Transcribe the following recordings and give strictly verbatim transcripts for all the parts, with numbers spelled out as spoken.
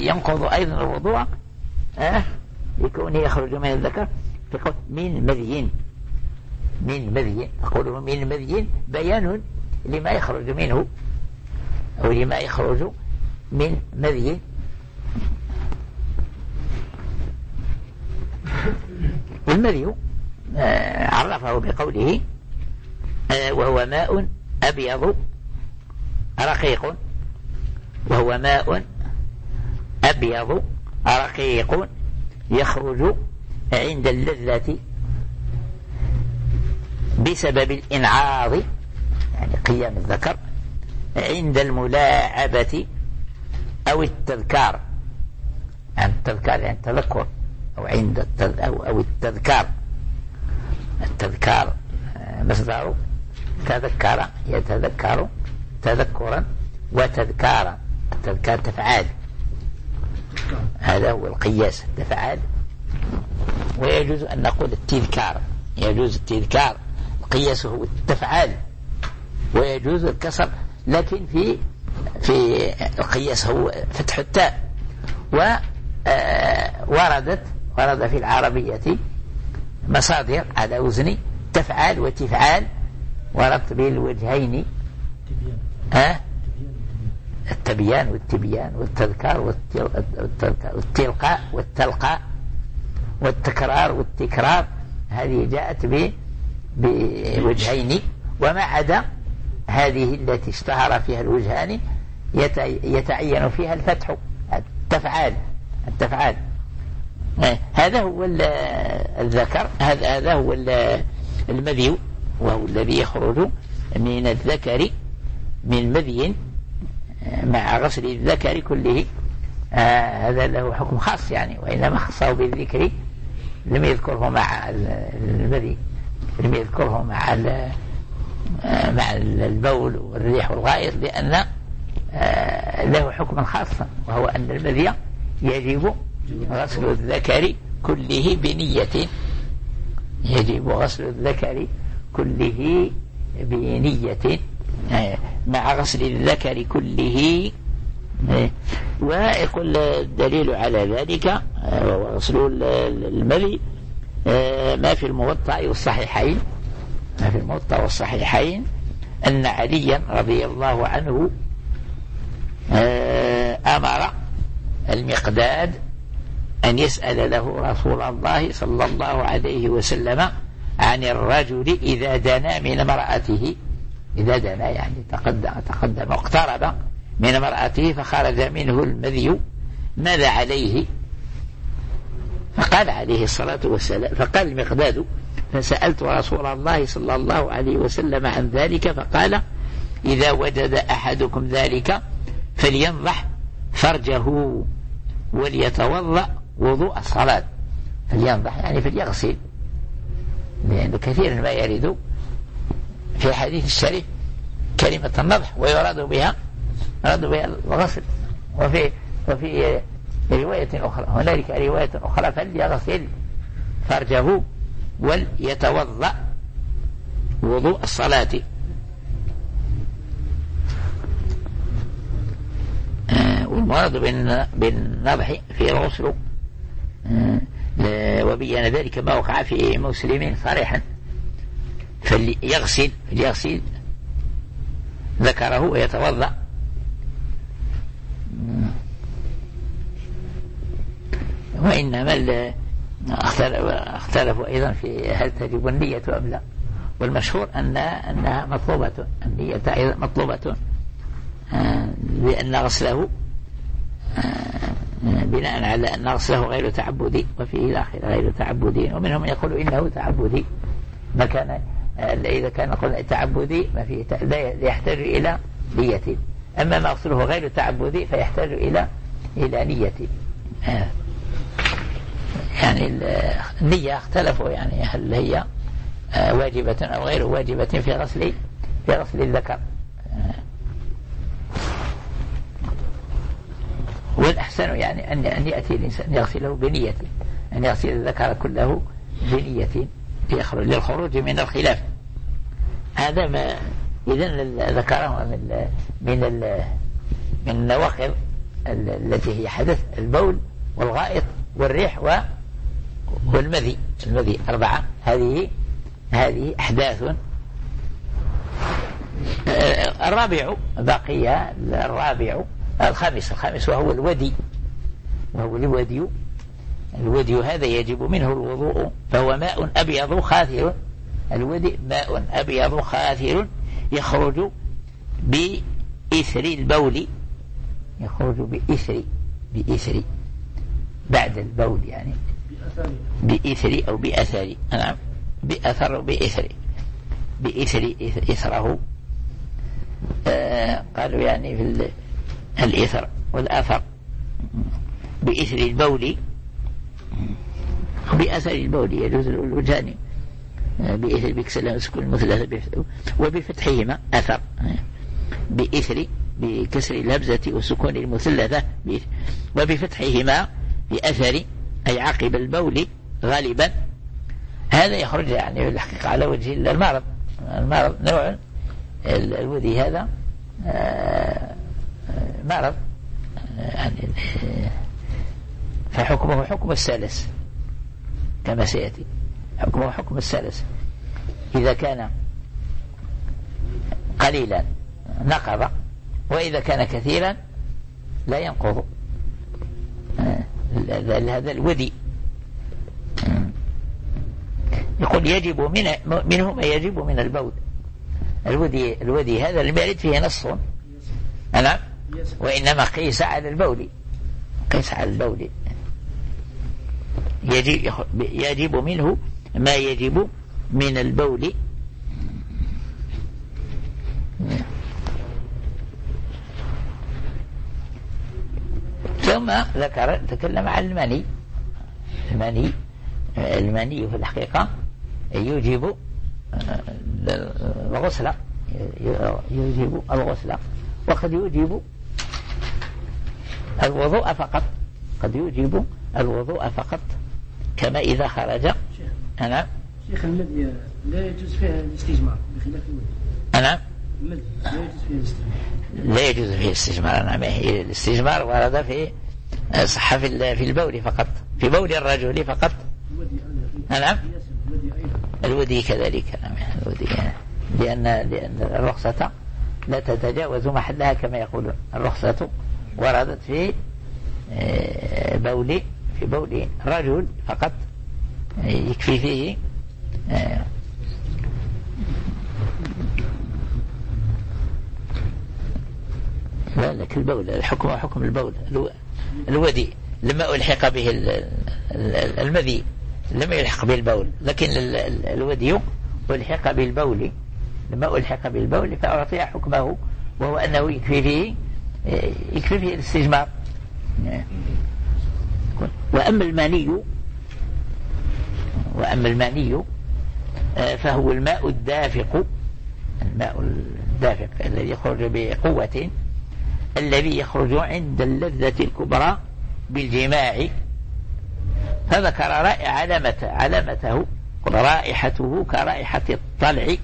ينقض أيضا الوضوء أه يكون يخرج من الذكر يقول من مذي من مذي أقوله من مذي بيان لما يخرج منه أو لما يخرج من مذي. والمذي آه عرفه بقوله آه وهو ماء أبيض رقيق وهو ماء أبيض رقيق يخرج عند اللذة بسبب الإنعاض يعني قيام الذكر عند الملاعبة أو التذكار يعني التذكار يعني التذكر أو عند التذ... أو, أو التذكار التذكار مصدر تذكر يتذكر تذكرا وتذكارا التذكار تفعال هذا هو القياس تفعال. ويجوز أن نقول التذكار يجوز التذكار القياس هو التفعال ويجوز الكسر لكن في في القياس هو فتح التاء. ووردت ورد في العربية مصادر على وزن تفعال وتفعال وردت بالوجهين ها التبيان والتبيان والتذكار والتلقاء والتلقاء والتكرار والتكرار هذه جاءت بوجهين. وما عدا هذه التي اشتهر فيها الوجهان يتعين فيها الفتح التفعال التفعال هذا هو الذكر هذا هو المذي وهو الذي يخرج من الذكر من مذي مع غسل الذكر كله. آه هذا له حكم خاص يعني وإنما خصه بالذكر لم يذكره مع المذي لم يذكره مع مع البول والريح والغائط لأن آه له حكما خاصا وهو أن المذي يجب غسل الذكر كله بنية يجب غسل الذكر كله بنية مع غسل الذكر كله. ويقول الدليل على ذلك وغسل المذي ما في الموطأ والصحيحين ما في الموطأ والصحيحين أن عليا رضي الله عنه أمر المقداد أن يسأل له رسول الله صلى الله عليه وسلم عن الرجل إذا دنا من امرأته إذا دنا يعني تقدم تقدم واقترب من امرأته فخرج منه المذي ماذا عليه؟ فقال عليه الصلاة والسلام فقال المقداد فسألت رسول الله صلى الله عليه وسلم عن ذلك فقال إذا وجد أحدكم ذلك فلينضح فرجه وليتوضأ وضوء الصلاة. فلينضح يعني فليغسل لأن كثيرا ما يرد في حديث الشريف كلمة النضح ويراد بها يراد بها الغسل. وفي وفي رواية أخرى هنالك رواية أخرى فليغسل فرجه وليتوضأ وضوء الصلاة. آه والمراد بالنضح في الغسل آه وبين ذلك ما وقع في مسلم صريحا فليغسل فليغسل ذكره ويتوضأ. وإنما اختلفوا أيضا في هل تجب النية أم لا والمشهور أن أنها مطلوبة النية أيضا مطلوبة لأن غسله بناء على أن غسله غير تعبدي وفيه داخل غير تعبدي ومنهم يقول إنه تعبدي ما كان إذا كان نقول تعبدي ما فيه لا يحتاج إلى نية أما ما غسله غير تعبدي فيحتاج إلى إلى نية. يعني النية اختلفوا يعني هل هي واجبة أو غير واجبة في غسل في غسل الذكر. والأحسن يعني أن أن يأتي الإنسان يغسله بنية أن يغسل الذكر كله بنية ليخرج للخروج من الخلاف. هذا ما إذن ذكره من من من النواقض التي هي حدث البول والغائط والريح والمذي. المذي أربعة. هذه هذه أحداث. الرابع بقي الرابع الخامس الخامس وهو الودي، وهو الودي. الودي هذا يجب منه الوضوء، فهو ماء أبيض خاثر. الودي ماء أبيض خاثر يخرج بإثر البول، يخرج بإثر بإثر بعد البول، يعني بإثر أو بأثر. نعم، بأثر بإثر بإثر إثره. آه قالوا يعني في الإثر والأثر بإثر البول، بأثر البول يجوز الوجهان بإثر بكسل مسكون المثلث وبفتحهما أثر، بإثر بكسر الهمزة وسكون المثلثة وبفتحهما بأثر أي عقب البول غالبا. هذا يخرج يعني في الحقيقة على وجه المرض. المرض نوع الودي هذا مرض يعني، فحكمه حكم السلس كما سيأتي. حكمه حكم السلس، إذا كان قليلا نقض، وإذا كان كثيرا لا ينقض. هذا الودي يقول يجب من منه ما يجب من البول. الودي الودي هذا لم يرد فيه نص، نعم، وإنما قيس على البول، قيس على البول. يجب, يجب منه ما يجب من البول. ثم ذكر تكلم عن المني. المني المني في الحقيقة يوجب الغسل، يوجب الغسل، وقد يوجب الوضوء فقط، قد يوجب الوضوء فقط، كما إذا خرج. أنا شيخ المذي لا يجوز فيها الاستجمار بخلاف الودي. أنا المذي لا يجوز فيها الاستجمار. لا يجوز فيه الاستجمار. أنا ما هي الاستجمار ورد في صح في في البول فقط، في بول الرجل فقط. نعم، الودي كذلك. نعم، الودي لأن لأن الرخصة لا تتجاوز محلها كما يقولون. الرخصة وردت في بول في بول الرجل فقط، يكفي فيه لا لك البول. الحكم حكم البول. الودي لما ألحق به المذي لم يلحق بالبول، لكن الودي ألحق بالبول. لما ألحق بالبول فأعطي حكمه، وهو أنه يكفي فيه يكفي فيه الاستجمار. وأما الماني وأما الماني فهو الماء الدافق، الماء الدافق الذي يخرج بقوة، الذي يخرج عند اللذة الكبرى بالجماع. فذكر علامة علامته رائحته كرائحة الطلع،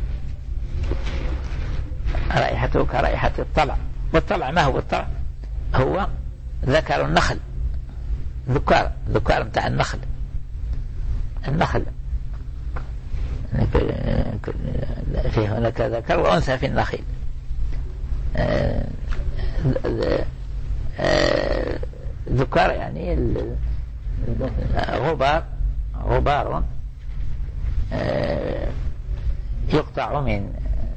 رائحته كرائحة الطلع. والطلع ما هو الطلع؟ هو ذكر النخل، ذكار ذكار متاع النخل. النخل فيه هناك ذكر وأنثى في النخيل. ذكار يعني غبار غبار يقطع من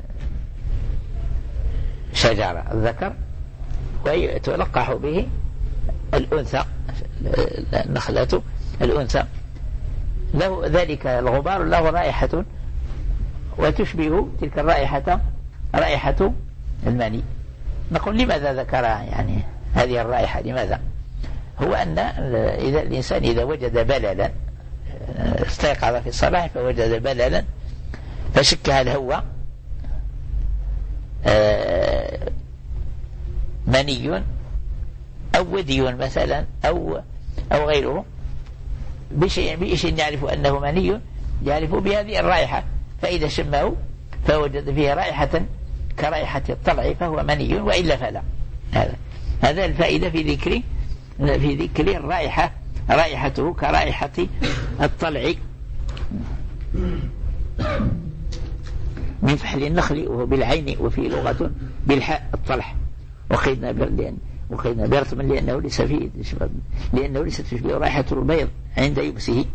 شجرة الذكر ويتلقح به الأنثى، النخلة الأنثى. له ذلك الغبار له رائحة وتشبه تلك الرائحة رائحة المني. نقول لماذا ذكر يعني هذه الرائحة؟ لماذا؟ هو أن إذا الإنسان إذا وجد بللا، استيقظ في الصباح فوجد بللا، فشك هل هو مني أو ودي مثلا أو أو غيره، بشيء بشيء يعرف أنه مني، يعرف بهذه الرائحة، فإذا شمه فوجد فيها رائحة كرائحة الطلع فهو مني، وإلا فلا. هذا هذا الفائدة في ذكر في ذكر الرائحة، رائحته كرائحة الطلع من فحل النخل وهو بالعين، وفي لغة بالحاء الطلح. وقيدنا لأن وقيدنا برطم لأنه ليس فيه لأنه ليست تشبه رائحة البيض عند يبسه،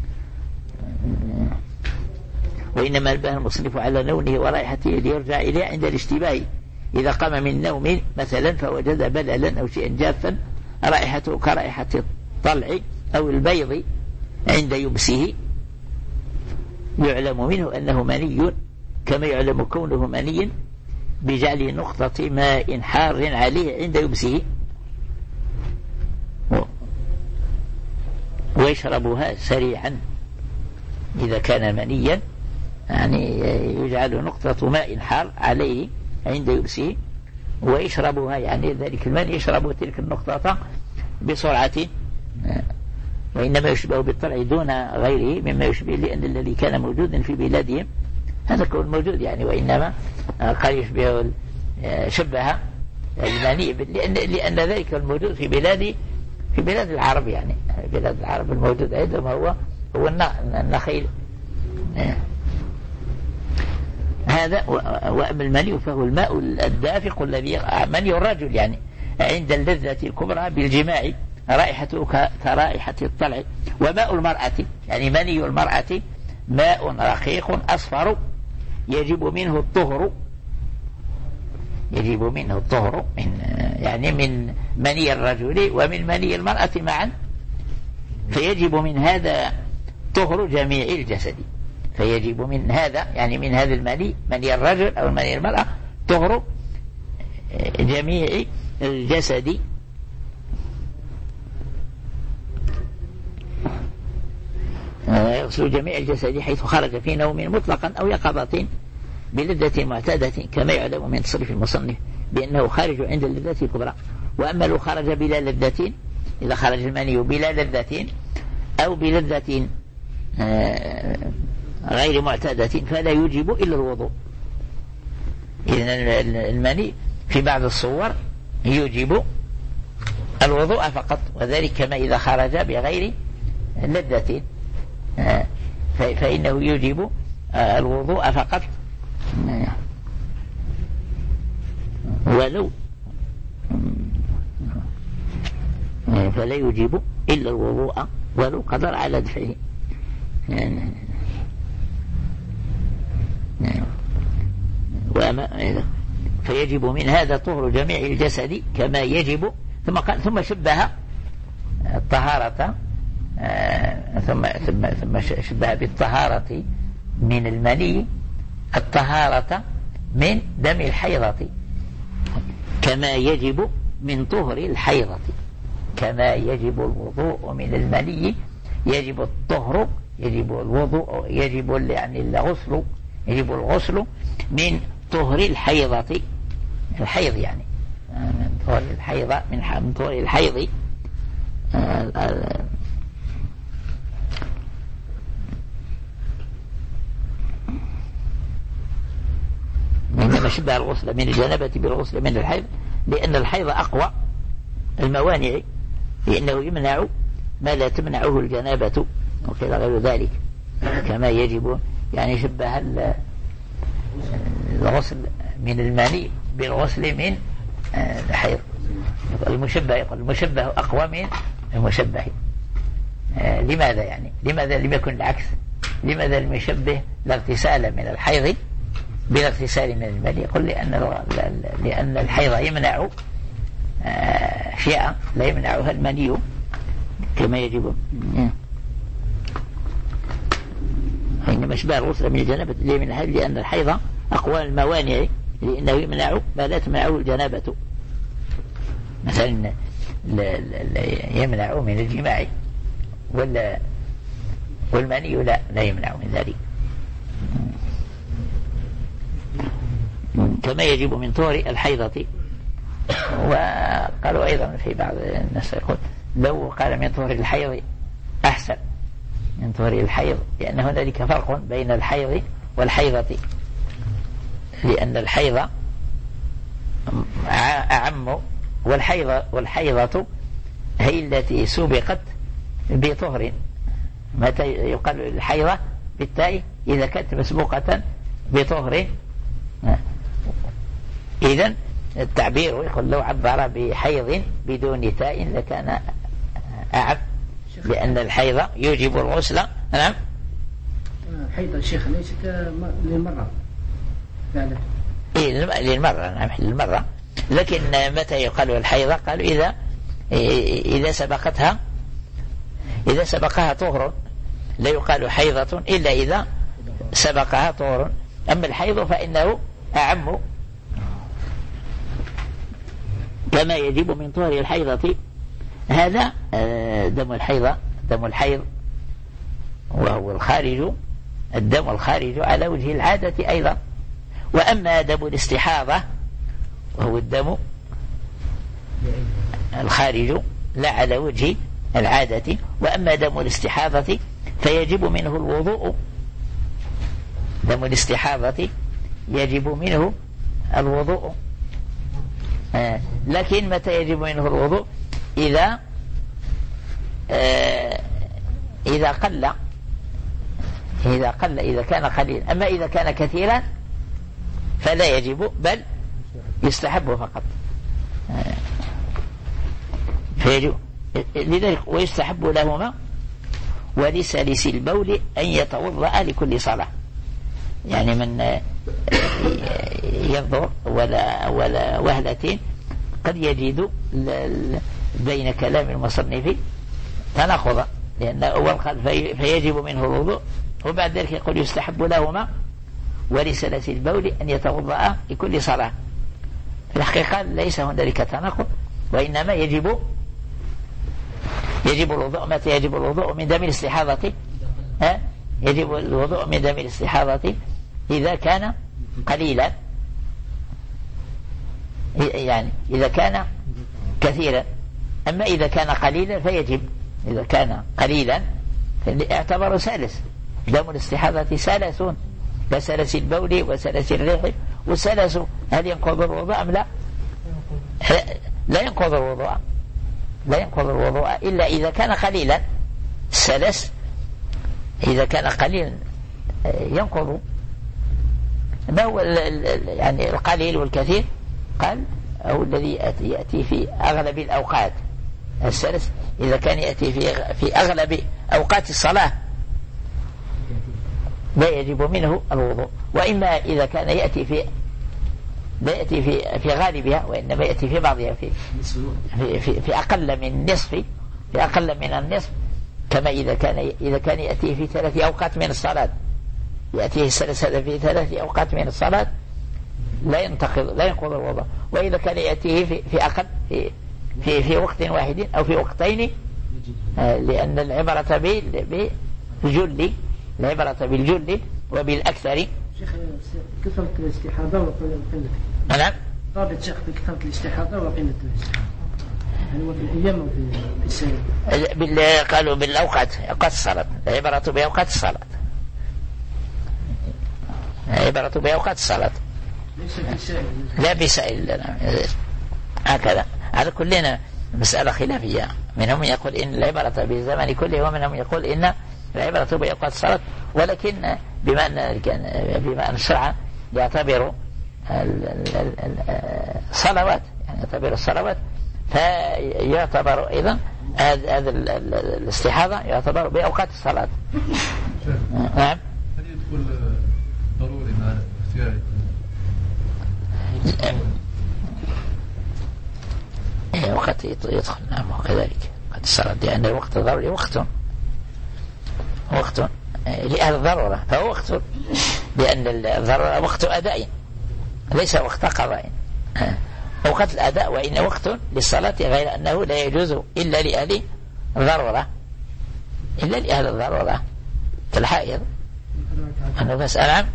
وإنما البه المصنف على لونه ورائحته ليرجع إليه عند الاشتباه. إذا قام من نوم مثلا فوجد بللا أو شيئا جافا رائحته كرائحة الطلع أو البيض عند يبسه يعلم منه أنه مني، كما يعلم كونه مني بجعل نقطة ماء حار عليه عند يبسه ويشربها سريعا. إذا كان منيا يعني يجعل نقطة ماء حار عليه عند يبسه ويشربها، يعني ذلك الماء يشرب تلك النقطة بسرعة، وإنما يشبه بالطلع دون غيره مما يشبه، لأن الذي كان موجودا في بلادهم هذا كون موجود يعني، وإنما قال يشبه شبه الماني لأن, لأن ذلك الموجود في بلاد في بلاد العرب، يعني بلاد العرب الموجود عندهم هو هو النخيل. هذا. وأما المني فهو الماء الدافق الذي مني الرجل يعني عند اللذة الكبرى بالجماع رائحته كرائحة الطلع. وماء المرأة يعني مني المرأة ماء رقيق أصفر يجب منه الطهر، يجب منه الطهر من يعني من مني الرجل ومن مني المرأة معا، فيجب من هذا طهر جميع الجسد. فيجب من هذا يعني من هذا المني مني الرجل أو مني المرأة طهر جميع الجسد. يغسل جميع الجسد حيث خرج في نوم مطلقا أو يقظة بلذة معتادة، كما يعلم من تصريف المصنف بأنه خارج عند اللذة الكبرى. وأما لو خرج بلا لذة، إذا خرج المني بلا لذة أو بلذة غير معتادة فلا يجب إلا الوضوء. إذن المني في بعض الصور يجب الوضوء فقط، وذلك كما إذا خرج بغير لذة فإنه يجب الوضوء فقط، ولو فلا يجب إلا الوضوء ولو قدر على دفعه. فيجب من هذا طهر جميع الجسد كما يجب. ثم قال ثم شبه الطهارة ثم ثم ثم شبه بالطهارة من المني الطهارة من دم الحيضة كما يجب من طهر الحيضة. كما يجب الوضوء من المني يجب الطهر، يجب الوضوء، يجب يعني الغسل، يجب الغسل من طهر الحيضة، الحيض يعني من طهر الحيضة من طهر الحيض. إنما شبه الغسل من الجنابة بالغسل من الحيض لأن الحيض أقوى الموانع، لأنه يمنع ما لا تمنعه الجنابة وكذا غير ذلك. كما يجب يعني شبه الغسل من المني بالغسل من الحيض. المشبه يقول المشبه أقوى من المشبه. لماذا يعني لماذا لم يكن العكس؟ لماذا لم يشبه الاغتسال من الحيض بالاغتسال من المني؟ يقول لأن لأن الحيض يمنع شيئا لا يمنعها المني كما يجب. إنما شبه الغسل من الجنابة من الحيض لأن الحيض أقوى الموانع لأنه يمنع ما لا تمنعه الجنابة. مثلا يمنع من الجماع ولا والمني لا لا يمنع من ذلك. كما يجب من طهر الحيضة. وقالوا أيضا في بعض الناس يقول لو قال من طهر الحيض أحسن من طهر الحيض، لأن هنالك فرق بين الحيض والحيضة، لأن الحيض أعم والحيضة والحيضة هي التي سبقت بطهر. متى يقال الحيضة بالتاء؟ إذا كانت مسبوقة بطهر. إذن التعبير يقول لو عبر بحيض بدون تاء لكان أعم، لأن الحيض يوجب الغسل. نعم. حيض الشيخ ليست للمرة فعلا. إيه للمرة. نعم للمرة. لكن متى يقال الحيضة؟ قالوا إذا إذا سبقتها إذا سبقها طهر، لا يقال حيضة إلا إذا سبقها طهر. أما الحيض فإنه أعم، كما يجب من طهر الحيضة. هذا دم الحيضة، دم الحيض وهو الخارج، الدم الخارج على وجه العادة أيضا. وأما دم الاستحاضة وهو الدم الخارج لا على وجه العادة. وأما دم الاستحاضة فيجب منه الوضوء. دم الاستحاضة يجب منه الوضوء. آه لكن متى يجب منه الوضوء؟ إذا آه إذا قل إذا قل إذا كان قليلا. أما إذا كان كثيرا فلا يجب، بل يستحب فقط. آه فيجب لذلك ويستحب لهما ولسلس البول أن يتوضأ لكل صلاة. يعني من ينظر ولا ولا وهلتين قد يجد بين كلام المصنف تناقضا، لأن أول قال فيجب منه الوضوء، وبعد ذلك يقول يستحب لهما ولسلس البول أن يتوضأ لكل صلاة. في الحقيقة ليس هنالك تناقض، وإنما يجب يجب الوضوء. متى يجب الوضوء من دم الاستحاضة؟ ها؟ يجب الوضوء من دم الاستحاضة إذا كان قليلا، يعني إذا كان كثيرا. أما إذا كان قليلا فيجب. إذا كان قليلا يعتبر سلس. دم الاستحاضة سلس كسلس البول وسلس الريح. والسلس هل ينقض الوضوء أم لا؟ لا ينقض الوضوء، لا ينقض الوضوء إلا إذا كان قليلا. السلس إذا كان قليلا ينقض. ما هو يعني القليل والكثير؟ قال هو الذي يأتي في أغلب الأوقات. السلس إذا كان يأتي في في أغلب أوقات الصلاة لا يجب منه الوضوء. وإما إذا كان يأتي في لا يأتي في في غالبها، وإنما يأتي في بعضها، في في في, في أقل من نصف في أقل من النصف. كما إذا كان إذا كان يأتي في ثلاث أوقات من الصلاة، يأتيه السلس هذا في ثلاث أوقات من الصلاة لا ينتقض لا ينقض الوضوء. وإذا كان يأتيه في في أقل في في في وقت واحد أو في وقتين، لأن العبرة بالجل العبرة بالجل وبالأكثر. شيخ كثرة الاستحاضة وقلة. نعم. ضابط شيخ في كثرة الاستحاضة وقلة الاستحاضة، هل هو في الأيام أو في السنة؟ بال قالوا بالأوقات، أوقات الصلاة. العبرة بأوقات الصلاة. العبرة بأوقات الصلاة. ليس في سائل. لا بسائل. هكذا. على كلنا مسألة خلافية. منهم يقول إن العبرة بالزمن كله، ومنهم يقول إن العبرة بأوقات الصلاة. ولكن بما أن بما أن الشرع يعتبر الصلوات، يعني يعتبر الصلوات، فيعتبر أيضا هذا الاستحاضة يعتبر بأوقات الصلاة. نعم. هل يدخل ضروري مع اختياري؟ إيه وقت يدخل. نعم وكذلك وقت الصلاة، لأن الوقت الضروري وقت وقت لأهل الضرورة، فهو وقت، لأن الضرورة وقت أداء ليس وقت قضاء. وقت الأداء وإن وقت للصلاة، غير أنه لا يجوز إلا لأهل الضرورة، إلا لأهل الضرورة كالحائض. أنا بس أنعم.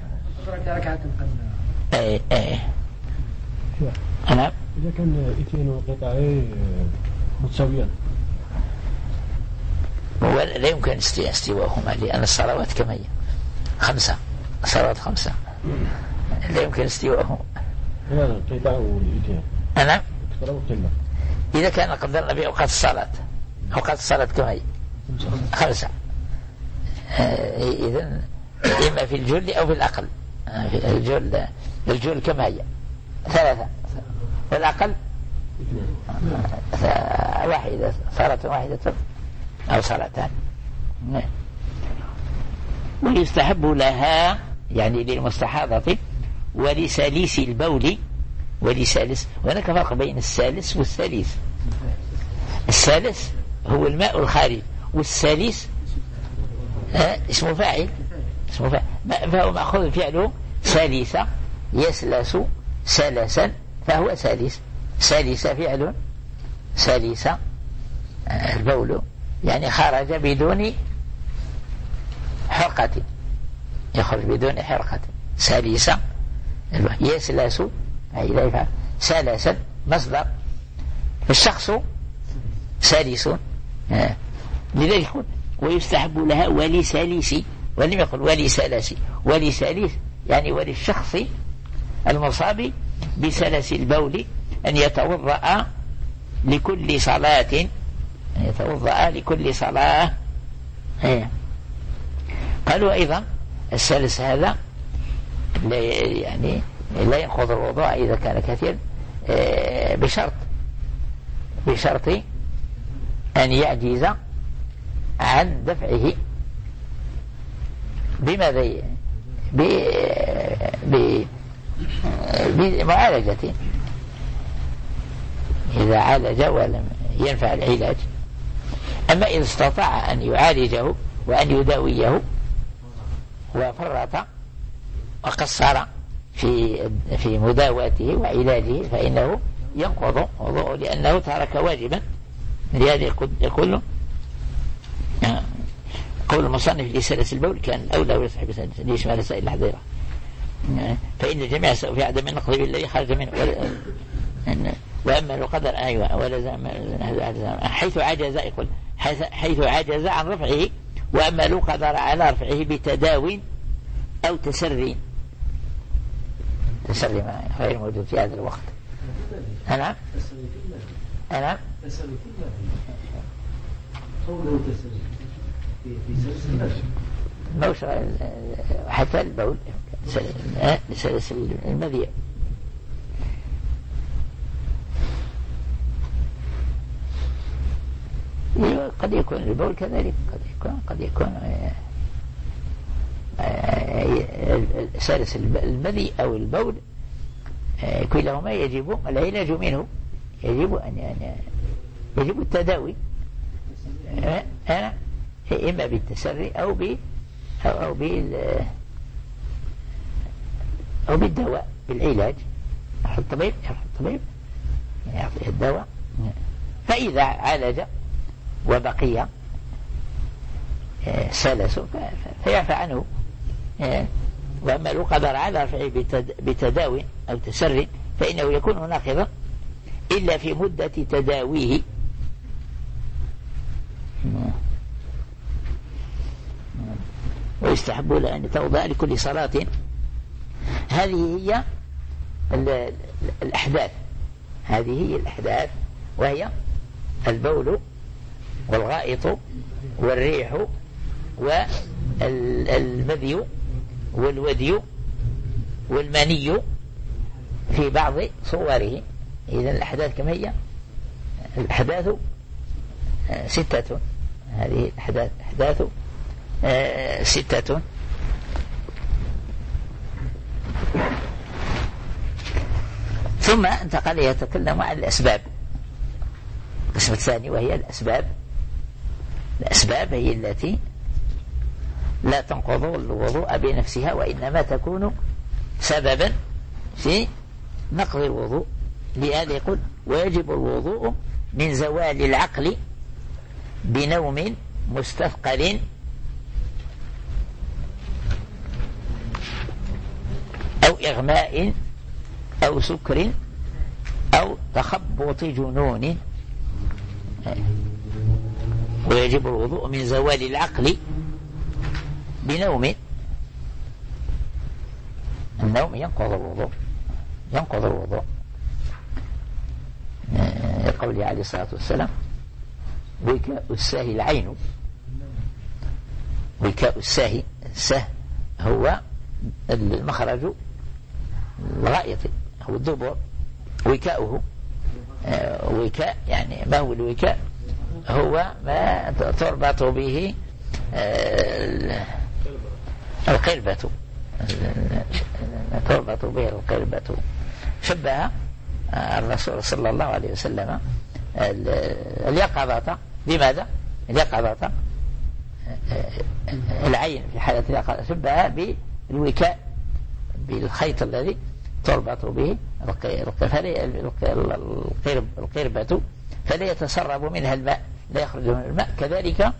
أي أي أنعم. إذا كان اثنين قطعين متساويان لا يمكن استواءهما، لأن الصلوات كما هي خمسة، الصلوات خمسة، لا يمكن استواءهما. لا قطع والاثنين. نعم. إذا كان قدرنا بأوقات الصلاة، أوقات الصلاة كم هي؟ خمسة. إذن إما في الجل أو في الأقل. في الجل الجل كم هي؟ ثلاثة، والأقل واحدة، صلاة واحدة أو صلاتان. ويستحب لها يعني للمستحاضة ولساليس البول ولسالس. وهناك فرق بين السالس والسليس. السالس هو الماء الخارج، والسليس اسمه فاعل، اسمه فاعل، فهو مأخوذ فعله سلس يسلس سلسا فهو سلس. سلس فعل سلس البول يعني خرج بدون حرقة، يخرج بدون حرقة. سلس يسلس أي لا يفعل سلسا مصدر، الشخص سلس. لذلك يقول ويستحب لها ولسليس، ولم يقل ولسلس، ولسليس يعني وللشخص المصاب بسلس البول أن يتوضأ لكل صلاة، أن يتوضأ لكل صلاة. قالوا أيضا السلس هذا لا يعني لا ينقض الوضوء إذا كان كثير، بشرط بشرط أن يعجز عن دفعه بماذا؟ بمعالجته. إذا عالج ولم ينفع العلاج. أما إذا استطاع أن يعالجه وأن يداويه وفرط وقصر في في مداواته وعلاجه فإنه ينقض وضوءه لأنه ترك واجبا. لهذا يقول قول المصنف لسلس البول كان أولى ويصحب ليشمل سائل الحظيرة، فإن الجميع سوف في عدم النقض بالذي خرج منه. وأما لو قدر أيوة ولزم حيث عجز، يقول حيث عجز عن رفعه. وأما لو قدر على رفعه بتداو أو تسري، تسري غير موجود في هذا الوقت. أنا أنا موش حتى البول سلس المذيع. قد يكون البول كذلك، قد يكون قد يكون سلس المذي أو البول، كلهما يجب العلاج منه، يجب أن يجب التداوي أنا إما بالتسري أو ب أو أو بال أو بالدواء بالعلاج. الطبيب الطبيب يعطيه الدواء، فإذا عالج وبقي سلس فيعفى عنه. وأما لو قدر على رفعه بتداوي أو تسري فإنه يكون ناقضا إلا في مدة تداويه. ويستحب له أن يتوضأ لكل صلاة. هذه هي الأحداث، هذه هي الأحداث وهي البول والغائط والريح والمذي والودي والمني في بعض صوره. إذن الأحداث كم هي؟ الأحداث ستة. هذه الأحداث أحداث ستة. ثم انتقل يتكلم عن الأسباب، القسم الثاني وهي الأسباب. الأسباب هي التي لا تنقض الوضوء بنفسها وإنما تكون سببا في نقض الوضوء. لهذا يقول ويجب الوضوء من زوال العقل بنوم مستثقل أو إغماء أو سكر أو تخبط جنون. ويجب الوضوء من زوال العقل بنوم. النوم ينقض الوضوء، ينقض الوضوء لقوله عليه الصلاة والسلام وكاء الساهي العين. وكاء الساهي، السه هو المخرج الغائط، هو الدبر. وكاؤه آه وكاء يعني ما هو الوكاء؟ هو ما تربط به آه القربة، تربط به القربة. شبه الرسول صلى الله عليه وسلم اليقظة بماذا؟ اليقظة العين في حالة اليقظة شبهها بالوكاء، بالخيط الذي تربط به القربة فلا يتسرب منها الماء، لا يخرج من الماء. كذلك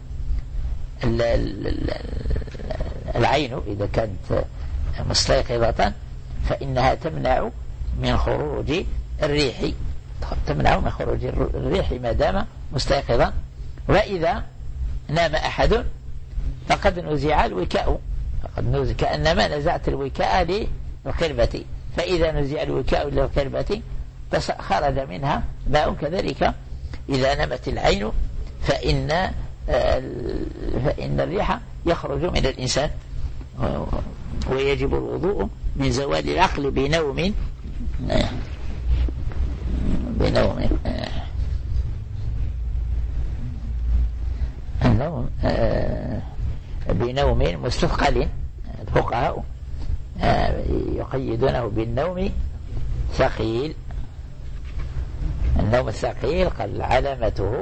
العين إذا كانت مستيقظة فإنها تمنع من خروج الريح، تمنع من خروج الريح ما دام مستيقظا. وإذا نام أحد فقد نزع الوكاء، فقد نزع كأنما نزعت الوكاء للقربة، فإذا نزع الوكاء للقربة خرج منها ماء. كذلك إذا نمت العين فإن فإن الريح يخرج من الإنسان، ويجب الوضوء من زوال العقل بنوم بنوم النوم بنوم مستثقل. الفقهاء يقيدونه بالنوم ثقيل. النوم الثقيل قال علامته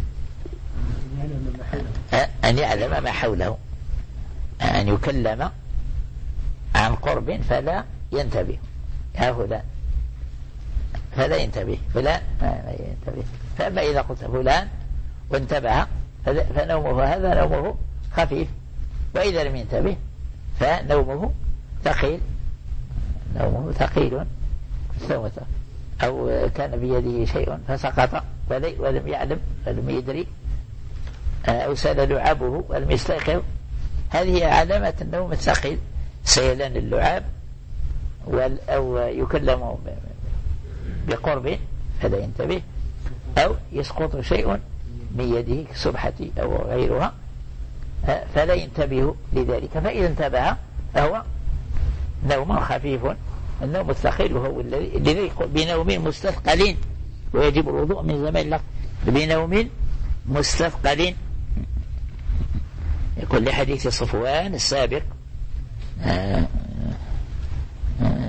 أن يعلم ما حوله، أن يكلم عن قرب فلا ينتبه، هؤلاء فلا ينتبه، فلا ينتبه. فأما إذا قلت فلان وانتبه فنومه هذا نومه خفيف، وإذا لم ينتبه فنومه ثقيل، نومه ثقيل. أو كان بيده شيء فسقط ولم يعلم ولم يدري، أو سال لعابه ولم يستيقظ، هذه علامة النوم الثقيل. سيلان اللعاب أو يكلم بقرب فلا ينتبه، أو يسقط شيء من يده كسبحة أو غيرها فلا ينتبه لذلك. فإذا انتبه فهو نوم خفيف. النوم الثقيل هو الذي يقول بنوم مستثقل، ويجب الوضوء من زمان اللقب بنوم مستثقل. يقول لحديث صفوان السابق آآ آآ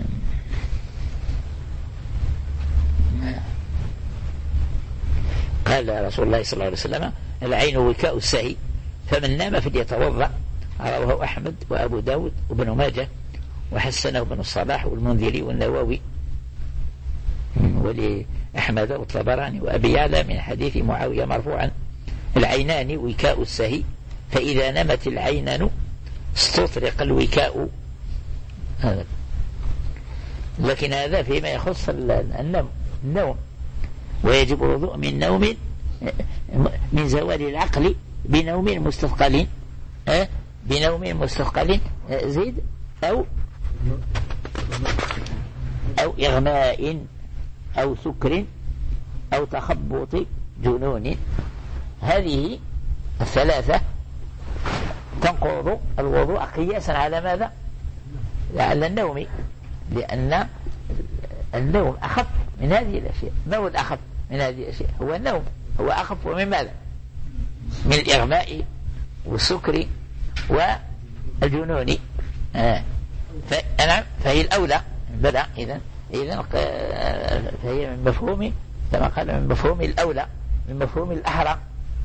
قال رسول الله صلى الله عليه وسلم العين وكاء السهي فمن نام فليتوضأ. رواه أحمد وأبو داود وابن ماجه وحسنه بن الصلاح والمنذري والنووي ولأحمد والطبراني وأبي يعلى من حديث معاوية مرفوعا العينان وكاء السهي فإذا نمت العينان استطرق الوكاء. هذا لكن هذا فيما يخص النوم النوم ويجب الوضوء من نوم من زوال العقل بنوم مستثقل بنوم مستثقل زيد أو أو إغماء أو سكر أو تخبط جنون. هذه الثلاثة تنقض الوضوء قياسا على ماذا؟ على النوم، لأن النوم أخف من هذه الأشياء. ما هو الأخف من هذه الأشياء؟ هو النوم، هو أخف من ماذا؟ من الإغماء والسكر والجنون. آه. فأنا فهي الأولى بلى إذن إذن فهي من مفهوم كما قال من مفهوم الأولى من مفهوم الأحرى.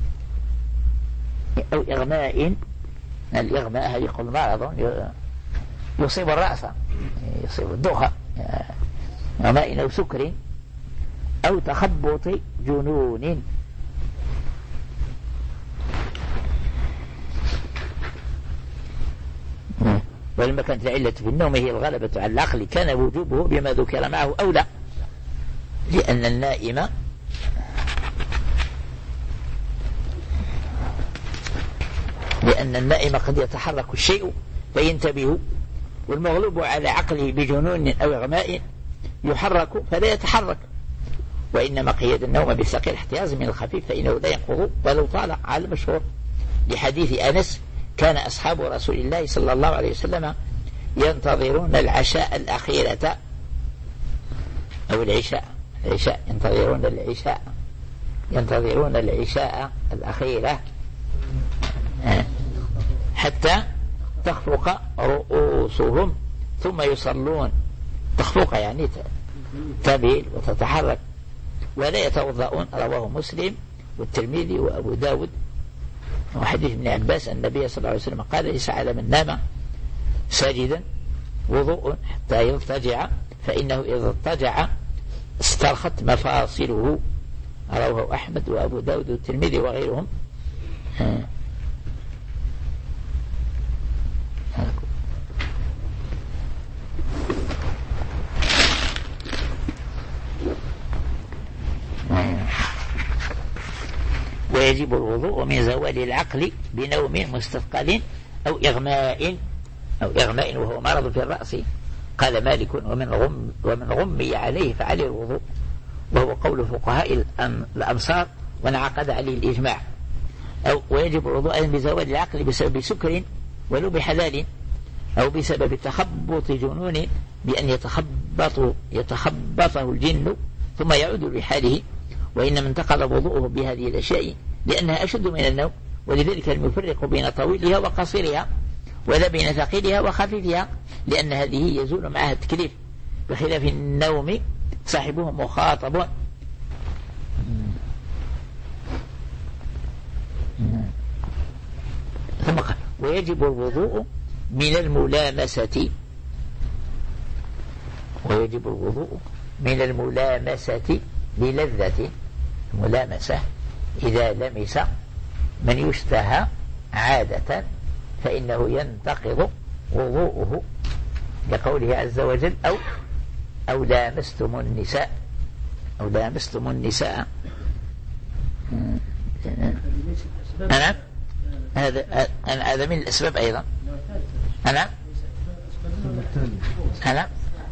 أو إغماء، الإغماء هذه يقول مرض يصيب الرأس يصيب الدوخة، إغماء أو سكر أو تخبط جنون. ولما كانت العلة في النوم هي الغلبة على العقل كان وجوبه بما ذكر معه أولى، لأن النائم لأن النائم قد يتحرك الشيء فينتبه، والمغلوب على عقله بجنون أو إغماء يحرك فلا يتحرك وإنما قيد النوم بالثقيل احتياز من الخفيف فإنه لا ينقض ولو طال على المشهور، لحديث أنس كان أصحاب رسول الله صلى الله عليه وسلم ينتظرون العشاء الأخيرة أو العشاء العشاء ينتظرون العشاء ينتظرون العشاء الأخيرة حتى تخفق رؤوسهم ثم يصلون. تخفق يعني تميل وتتحرك ولا يتوضؤون. رواه مسلم والترمذي وأبو داود. وحديث ابن عباس النبي صلى الله عليه وسلم قال ليس على من نام ساجدا وضوء حتى يضطجع فإنه إذا اضطجع استرخت مفاصله. رواه أحمد وأبو داود والترمذي وغيرهم. ويجب الوضوء من زوال العقل بنوم مستثقل أو إغماء أو إغماء وهو مرض في الرأس. قال مالك ومن غم ومن غمي عليه فعليه الوضوء، وهو قول فقهاء الأمصار وانعقد عليه الإجماع. أو ويجب الوضوء بزوال العقل بسبب سكر ولو بحلال أو بسبب تخبط جنون بأن يتخبط يتخبطه الجن ثم يعود لحاله. وإنما انتقض وضوءه بهذه الأشياء لأنها أشد من النوم، ولذلك لم يفرق بين طويلها وقصيرها ولا بين ثقيلها وخفيفها، لأن هذه يزول معها التكليف، بخلاف النوم صاحبه مخاطب. ثم قال ويجب الوضوء من الملامسة ويجب الوضوء من الملامسة للذة. ملامسة إذا لمس من يشتهى عادة فإنه ينتقض وضوءه، لقوله عز وجل أو أو لامستم النساء أو لامستم النساء. أنا هذا أنا هذا من الأسباب أيضا. أنا أنا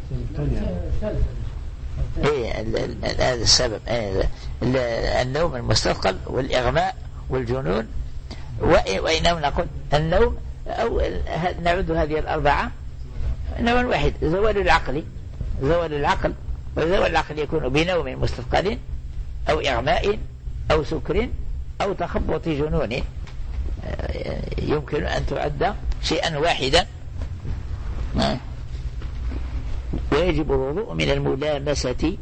إيه هذا السبب إيه النوم المستثقل والإغماء والجنون. وإنما نقول النوم أو نعد هذه الأربعة نوع واحد، زوال العقل زوال العقل وزوال العقل يكون بنوم مستثقل أو إغماء أو سكر أو تخبط جنون، يمكن أن تعد شيئا واحدا. ويجب الوضوء من الملامسة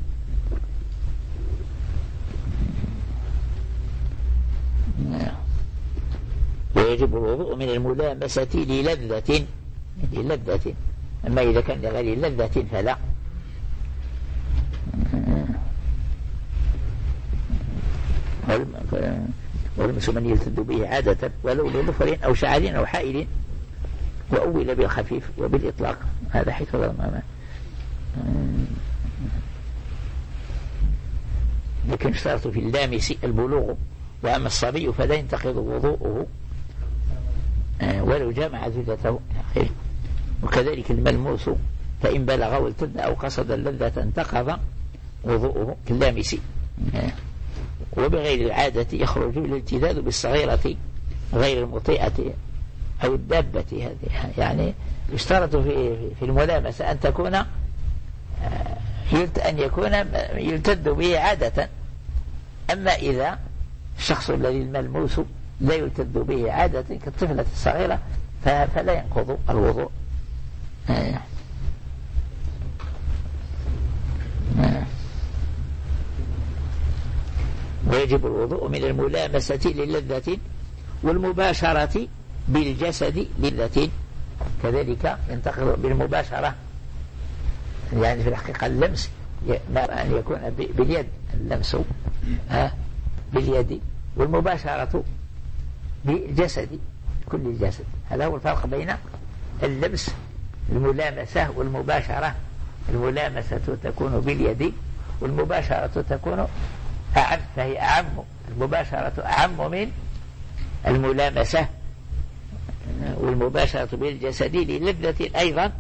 ويجب الوضوء من الملامسة للذة للذة أما إذا كان لغير لذة فلا. والمس من يلتد به عادة ولو لظفر أو شعر أو حائل، وأول بالخفيف وبالإطلاق. هذا حيث ضمامه. لكن اشترط في اللامس البلوغ، وأما الصبي فلا ينتقض وضوءه ولو جامع زوجته. وكذلك الملموس فإن بلغ والتد أو قصد اللذة انتقض وضوءه كاللامس. وبغير العادة يخرج الالتذاذ بالصغيرة غير المطيئة أو الدابة. هذه يعني يشترط في في الملامسة أن تكون أن يكون يلتد به عادة. أما إذا الشخص الذي الملموس لا يلتد به عادة كالطفلة الصغيرة فلا ينقض الوضوء. ويجب الوضوء من الملامسة للذة والمباشرة بالجسد للذة، كذلك ينتقض بالمباشرة. يعني في الحقيقة اللمس أن يكون باليد، اللمس باليد، والمباشرة بالجسد كل الجسد. هذا هو الفرق بين اللمس الملامسة والمباشرة. الملامسة تكون باليد والمباشرة تكون أعم، فهي أعم، المباشرة أعم من الملامسة. والمباشرة بالجسد للذة أيضا.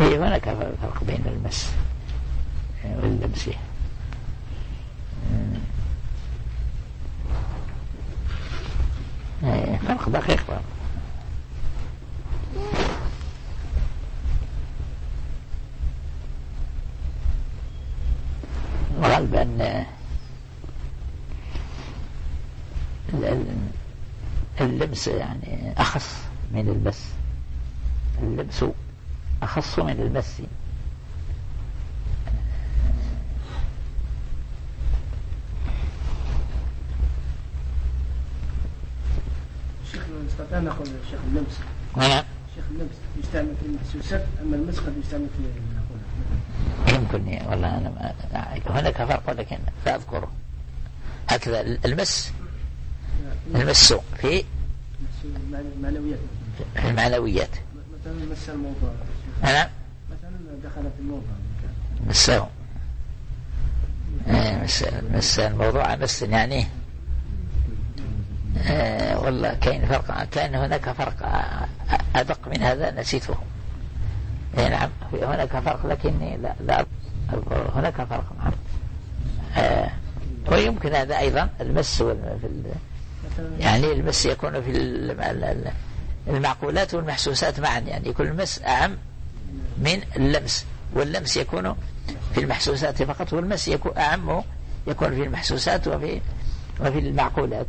هي هناك فرق بين المس واللمس. فرق دقيق. الغالب أن اللمس يعني أخص من المس، اللمس أخص من المس. الشيخ نستطيع نقول الشيخ اللمس نعم الشيخ اللمس يستعمل في المحسوسات، أما المس قد يستعمل في المعقولات. يمكن والله أنا ما هناك فرق ولكن لا أذكره. هكذا المس المس في المعنويات في المعنويات مثلا مس الموضوع. أنا مثلا دخل في الموضوع مسه مس مس الموضوع مس يعني آه والله كاين فرق، كان هناك فرق أدق من هذا نسيته. نعم هناك فرق لكني لا, لا هناك فرق. نعم آه ويمكن هذا أيضا المس في يعني المس يكون في المعقولات والمحسوسات معا، يعني كل المس أعم من اللمس، واللمس يكون في المحسوسات فقط، والمس يكون أعم يكون في المحسوسات وفي وفي المعقولات.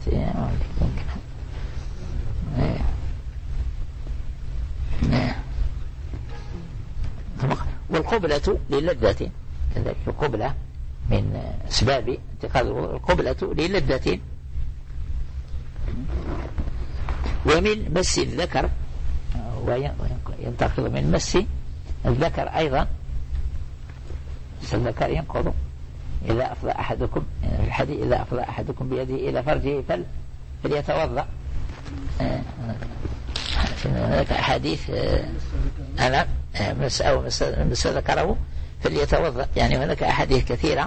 والقبلة للذة، كذلك القبلة من أسباب انتقال القبلة للذة. ومن مس الذكر، وينتقل من مس الذكر أيضا. مس الذكر ينقض إذا أفضى أحدكم في الحديث إذا أفضى أحدكم بيده إلى فرجه فل فليتوضأ. هناك حديث أنا مس أو مس ذكره فليتوضأ، يعني هناك أحاديث كثيرة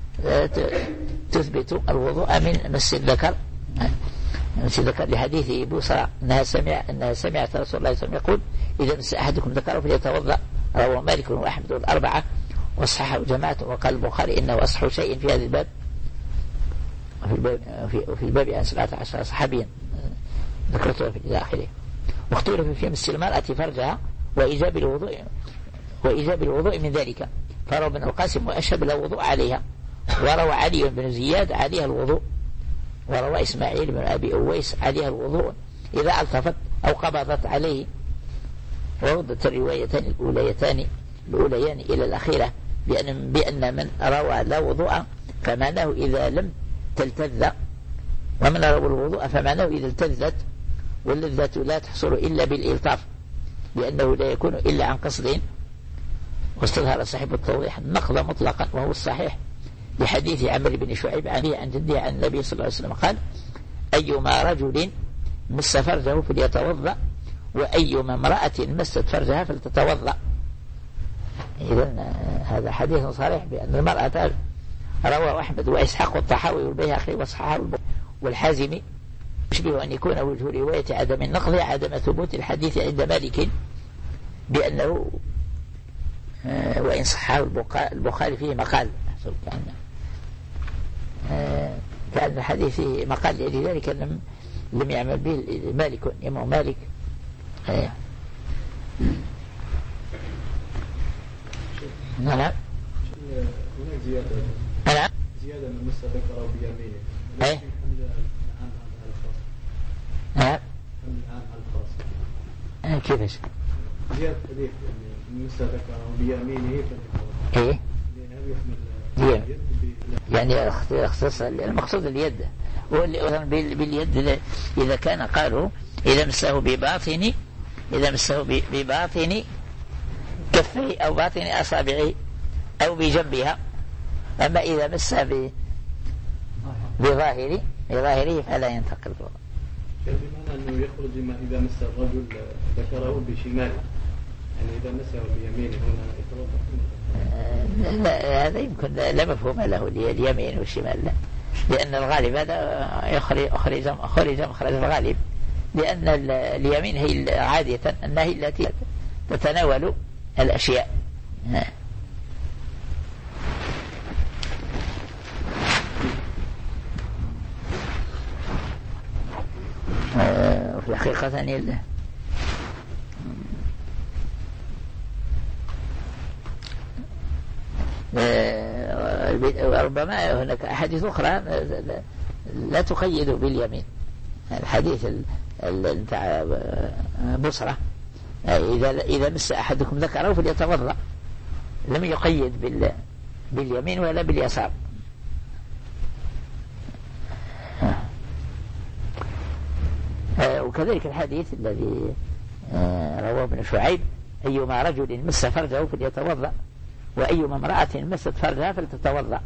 تثبت الوضوء من مس الذكر. مس الذكر لحديث بوصرة أنها سمع أنها سمعت رسول الله صلى الله عليه وسلم يقول إذا مس أحدكم ذكره فليتوضأ. رواه مالك وأحمد والأربعة وصححه جماعة. وقال البخاري إنه أصح شيء في هذا الباب، وفي الباب في الباب عن سبعة عشر صحابيا ذكرته في آخره. واختلف في مس المرأة فرجها وإيجاب الوضوء وإيجاب الوضوء من ذلك، فروى ابن القاسم وأشهب له وضوء عليها، وروى علي بن زياد عليها الوضوء، وروى إسماعيل بن أبي أويس عليها الوضوء إذا التفت أو قبضت عليه. وردت الروايتان الأوليتان الأوليان إلى الأخيرة بأن, بأن من روى لا وضوء فمعناه إذا لم تلتذ، ومن روى الوضوء فمعناه إذا التذت، واللذة لا تحصل إلا بالإلطاف لأنه لا يكون إلا عن قصد. واستظهر صاحب التوضيح النقض مطلقا وهو الصحيح لحديث عمرو بن شعيب عنه عن جده عن النبي صلى الله عليه وسلم قال أيما رجل مس فرجه فليتوضأ، وأيما امرأة مست فرجها فلتتوضأ. إذن هذا حديث صريح بأن المرأة. رواه أحمد وإسحاق والطحاوي والبيهقي وصححه والحازمي. يشبه أن يكون وجه رواية عدم النقض عدم ثبوت الحديث عند مالك بأنه آه وإن صححه البخاري فيه مقال كان آه كان الحديث فيه مقال، لذلك لم لم يعمل به مالك إمام مالك. آه. نعم هناك زيادة نعم زيادة من مس ذكره بيمينه. ايه نعم نعم كيفش زيادة حديث يعني مس ذكره بيمينه ايه يحمل يعني اختصاص المقصود اليد، واللي باليد إذا كان قالوا إذا مسه بباطن إذا مسه بباطن كفه أو باطن أصابعه أو بجنبها. أما إذا مسه بظاهره بظاهره فلا ينتقل. بمعنى أنه يخرج ما إذا مس الرجل ذكره بشماله، يعني إذا مسه بيمينه هنا يتوضأ. لا هذا يمكن لا مفهوم له اليمين والشمال، لا، لأن الغالب هذا يخرج أخرج أخرج مخرج الغالب، لأن اليمين هي عادة أنها التي تتناول الأشياء. وفي حقيقة ربما هناك أحاديث أخرى لا تقيد باليمين. الحديث بتاع بصرة إذا إذا مس أحدكم ذكره فليتوضأ، لم يقيد باليمين ولا باليسار. وكذلك الحديث الذي رواه ابن شعيب: أيما رجل مس فرجه فليتوضأ، وأيما امرأة مست فرجها فلتتوضأ.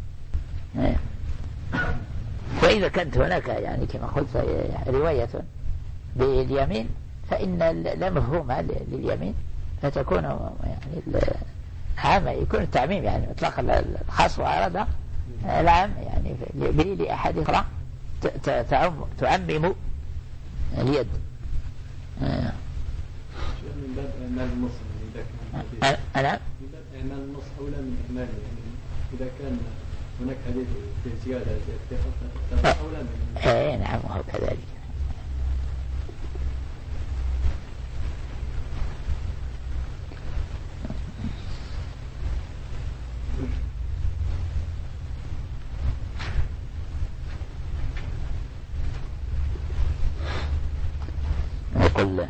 وإذا كانت هناك يعني كما قلت رواية باليمين فإن لا مفهوم لليمين، فتكون يعني عامة، يكون التعميم يعني مطلق الخاص وعرض العام، يعني بدليل أحد أخرى تعمم اليد. من باب إعمال النص إذا كان أنا من باب إعمال النص أولى من إعماله، يعني إذا كان هناك حديث في زيادة زيادة أولى من. إيه نعم وهو كذلك. نقول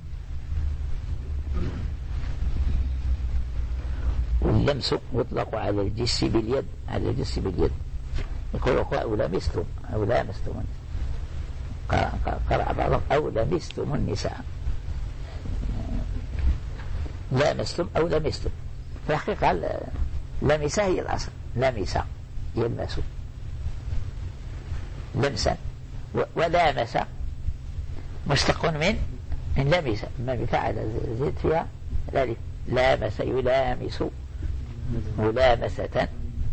واللمس يطلق على الجس باليد، على الجس باليد. يقول أو لمستم أو لامستم، قرأ بعضهم أو لمستم النساء، لامستم أو لمستم. في حقيقة لمسة هي الأصل، لمس يلمس لمسا، ولامس مشتق من من لمس، ما بفعل زيد فيها الألف، لامس يلامس ملامسة،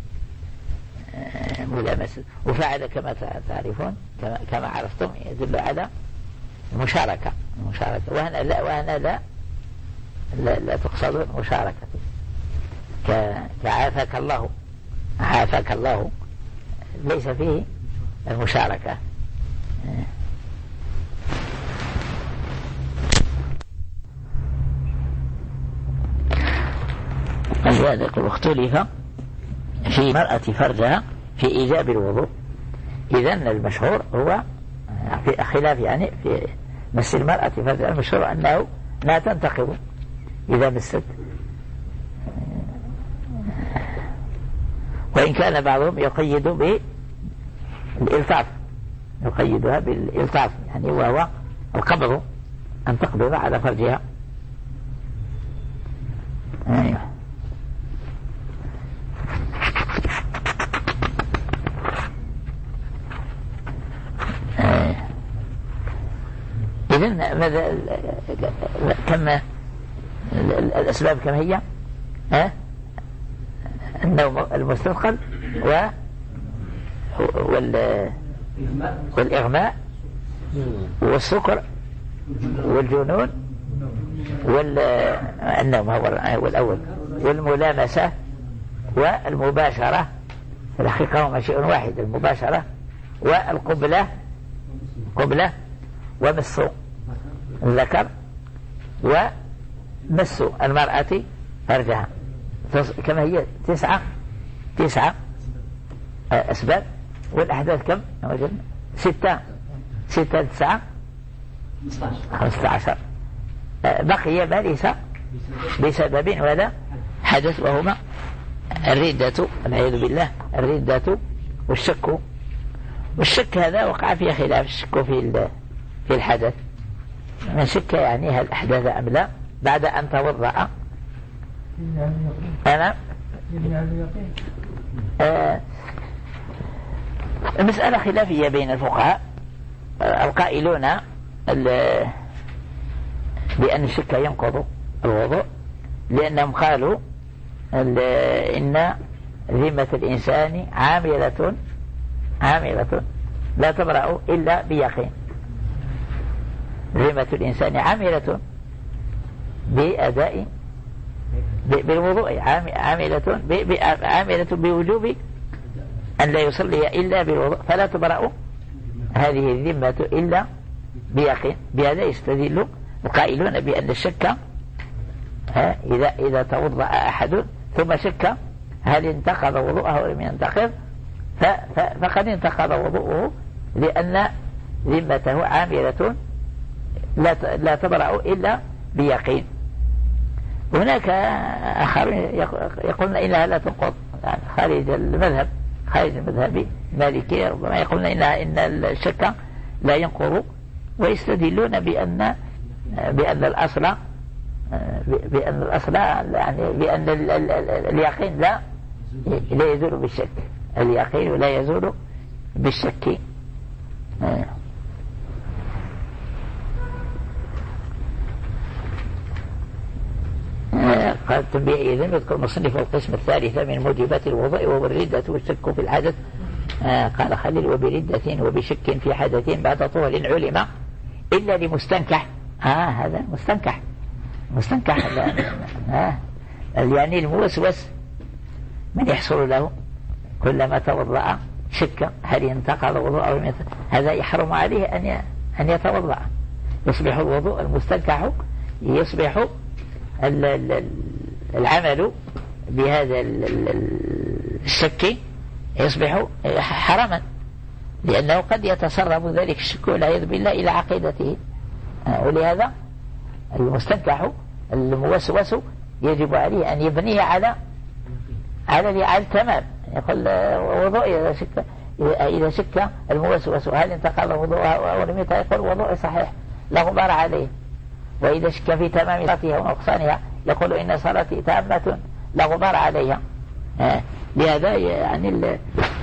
ملامسة. وفعل كما تعرفون كما, كما عرفتم يدل على المشاركة، المشاركة وهنا لا وهنا لا لا, لا تقصد المشاركة. كعافاك الله، عافاك الله ليس فيه المشاركة. ولذلك اختلف في مرأة فرجها في إيجاب الوضوء. إذن المشهور هو في خلاف يعني في مس المرأة فرجها، المشهور أنه لا تنتقب إذا مست، وإن كان بعضهم يقيد بالإلطاف، يقيدها بالإلطاف يعني وهو القبض، أن تقبض على فرجها. أيوه. إذن ماذا كم الأسباب كم هي؟ ها؟ النوم المستثقل و وال والإغماء والسكر والجنون والنوم هو الأول، والملامسة والمباشرة. في الحقيقة هو شيء واحد، المباشرة والقبلة، قبلة ومس الذكر ومس المرأة فرجها. كما هي تسعة تسعة أسباب، والأحداث كم؟ ستة ستة تسعة خمسة عشر. بقي ما ليس بسبب ولا حدث، وهما الردة والعياذ بالله، الردة والشك. والشك هذا وقع فيه خلاف، الشك في في الحدث، من شك يعني هل أحدث أم لا بعد أن توضأ. أنا آه المسألة خلافية بين الفقهاء، القائلون بأن الشك ينقض الوضوء، لأنهم قالوا إن ذمة الإنسان عاملة عاملة لا تبرأ إلا بيقين. ذمة الإنسان عاملة بأداء بالوضوء عاملة عاملة بوجوب أن لا يصلي إلا بالوضوء فلا تبرأ هذه الذمة إلا بيقين. بهذا يستدل القائلون بأن الشك إذا إذا توضأ أحد ثم شك هل انتقض وضوءه أو لم ينتقض فقد انتقض وضوءه لأن ذمته عاملة لا تبرأ إلا بيقين. هناك آخرون يقولون إنها لا تنقض يعني خارج المذهب خارج المذهب المالكي ربما يقولون إنها إن الشك لا ينقض ويستدلون بأن بأن الأصل بأن الأصل يعني بأن اليقين لا لا يزول بالشك اليقين لا يزول بالشك. قال تنبيه إذن يذكر مصنف القسم الثالث من موجبات الوضوء وهو الردة والشك في الحدث. آه قال خليل وبردة وبشك في حدث بعد طول علم إلا لمستنكح. آه هذا مستنكح مستنكح آه يعني الموسوس من يحصل له كلما توضأ شك هل ينتقض وضوء أو لم هذا يحرم عليه أن أن يتوضأ يصبح الوضوء المستنكح يصبح العمل بهذا الشك يصبح حراما لأنه قد يتسرب ذلك الشك والعياذ بالله إلى عقيدته. ولهذا المستنكح الموسوس يجب عليه أن يبنيه على على على التمام. يقول وضوء إذا شك إذا شك الموسوس هل انتقض وضوءه أو لم ينتقض يقول وضوء صحيح لا غبار عليه. وإذا شك في تمام صلاتها ونقصانها يقول إن صلاتي تامة لا غبار عليها. آه. لهذا يعني ال...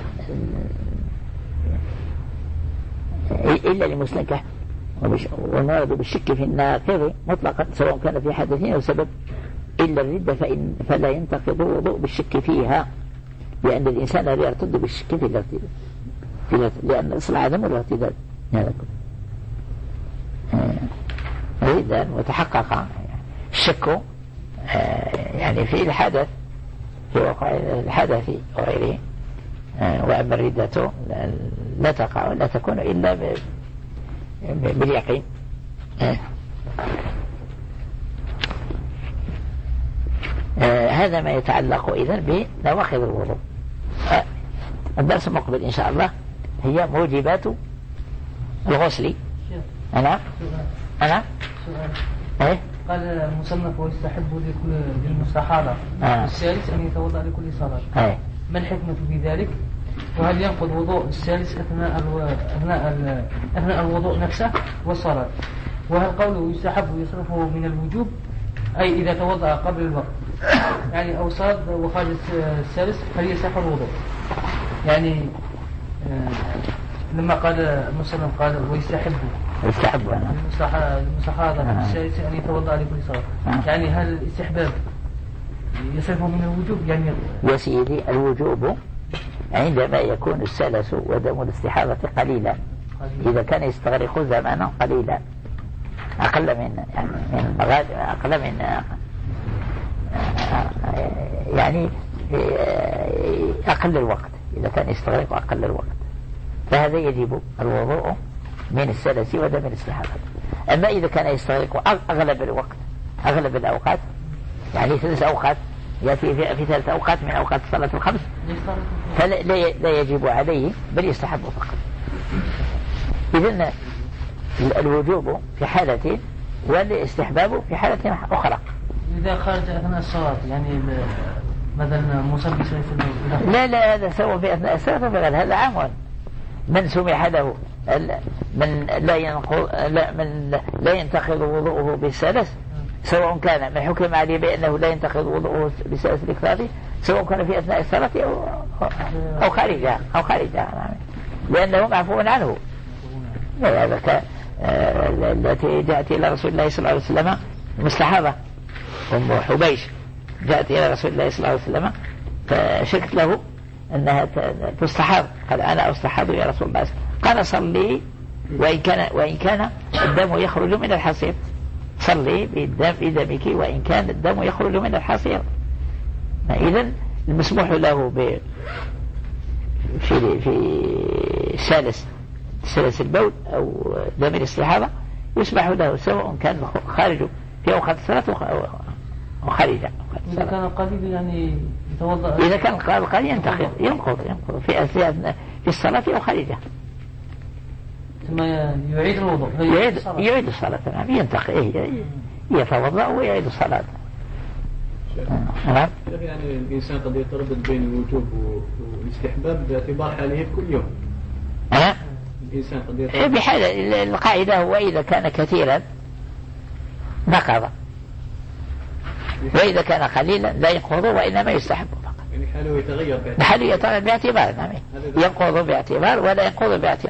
إلا لمستنكح والمراد بالشك في الناقض مطلقا سواء كان في حدثين أو سبب إلا الردة فإن فلا ينتقض وضوء بالشك فيها لأن الإنسان لا يرتد بالشك في الارتداد لأن أصل عدم الارتداد هذا إذا وتحقق الشك يعني في الحدث في وقع الحدث وغيره. وأما الردة لا تقع لا تكون إلا باليقين. هذا ما يتعلق إذن بنواقض الوضوء. الدرس المقبل إن شاء الله هي موجبات الغسل. أنا أنا إيه قال المصنف ويستحب لكل للمستحاضة آه. الثالث أن يتوضأ لكل صلاة. إيه ما الحكمة في ذلك؟ وهل ينقض وضوء الثالث أثناء الو... أثناء أثناء الوضوء نفسه والصلاة؟ وهل قوله يستحب يصرفه من الوجوب أي إذا توضأ قبل الوقت يعني أو صاد وخارج الثالث هل يصح الوضوء؟ يعني آه لما قال المصنف قال ويستحب يستحب المستحاضة آه. الثالث أن يتوضأ لكل صلاة آه. يعني هل الاستحباب يصرفه من الوجوب؟ يعني يا سيدي الوجوب عندما يكون السلس ودم الاستحاضة قليلا إذا كان يستغرق زمانا قليلا أقل من يعني من مغاد أقل من يعني أقل الوقت إذا كان يستغرق أقل الوقت فهذا يجب الوضوء من السلس ودم الاستحاضة. أما إذا كان يستغرق أغلب الوقت أغلب الأوقات يعني ثلاث أوقات يأتي في, في ثلاث أوقات من أوقات الصلاة الخمس فلا لا يجب عليه بل يستحب فقط. إذن الوجوب في حالة والاستحباب في حالة أخرى. إذا خرج أثناء الصلاة يعني مثلا مصلي في لا لا هذا سوى في أثناء الصلاة فقال هذا عام من سمح له من لا ينقض لا من لا ينتقض وضوءه بالسلس سواء كان من حكم عليه بأنه لا ينتقض وضوءه بسلس الإكراه سواء كان في أثناء الصلاة أو أو خارجها أو خارجها لأنه معفو عنه. هذا التي جاءت إلى رسول الله صلى الله عليه وسلم المستحاضة أم حبيش جاءت إلى رسول الله صلى الله عليه وسلم فشكت له أنها تستحاض قال أنا أستحاض يا رسول الله قال صلي وإن كان وإن كان الدم يخرج من الحصير صلي بالدم بدمك وإن كان الدم يخرج من الحصير. إذن المسموح له ب في في سالس سلس البول أو دم الاستحاضة يسمح له سواء كان خارج في أوقات الصلاة أو خارجه. إذا كان القليل يعني يتوضأ، إذا كان القليل ينتقض ينقض ينقض في أثناء في الصلاة أو خارجها، ثم يعيد الوضوء يعيد يعيد الصلاة. نعم ينتقض يتوضأ ويعيد الصلاة. نعم. يعني الإنسان قد يتردد بين الوجوب والاستحباب باعتبار حاله كل يوم. أه؟ الإنسان قد يتردد بحال القاعدة هو إذا كان كثيرا نقض، وإذا كان قليلا لا ينقض وإنما يستحب فقط. يعني حاله يتغير باعتبار حاله يتغير باعتبار. نعم ينقض باعتبار ولا ينقض باعتبار.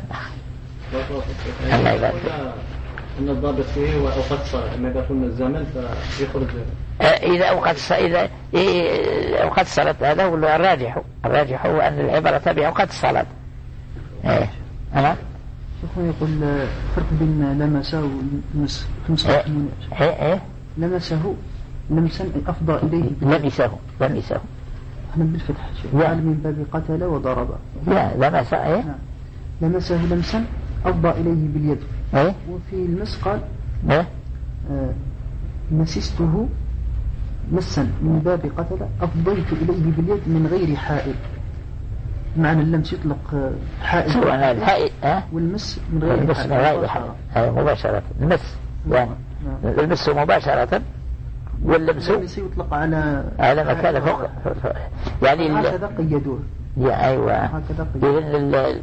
الله يبارك. أن الضابط فيه وأوقات الصلاة، أما إذا قلنا الزمن فيخرج إذا أوقات إذا أوقات الصلاة هذا هو الراجح. الراجح هو أن العبرة بأوقات الصلاة. إيه أنا شوفوا يقول فرق بين لمسه ومس خمسة إيه إيه لمسه لمسا أفضى إليه لمسه لمسه أنا بالفتح قال من باب قتل وضرب. لا لمس إيه نعم. لمسه لمسا أفضى إليه باليد. إيه وفي المس قال إيه آه مسسته مسا من باب قتل أفضيت إليه باليد من غير حائل. معنى اللمس يطلق حائل سواء الحائل أه؟ والمس من غير المس من غير حائل مباشرة. المس يعني المس مباشرة واللمس يطلق على على مكان فوق يعني هكذا قيدوه. يا أيوة هكذا قيدوه.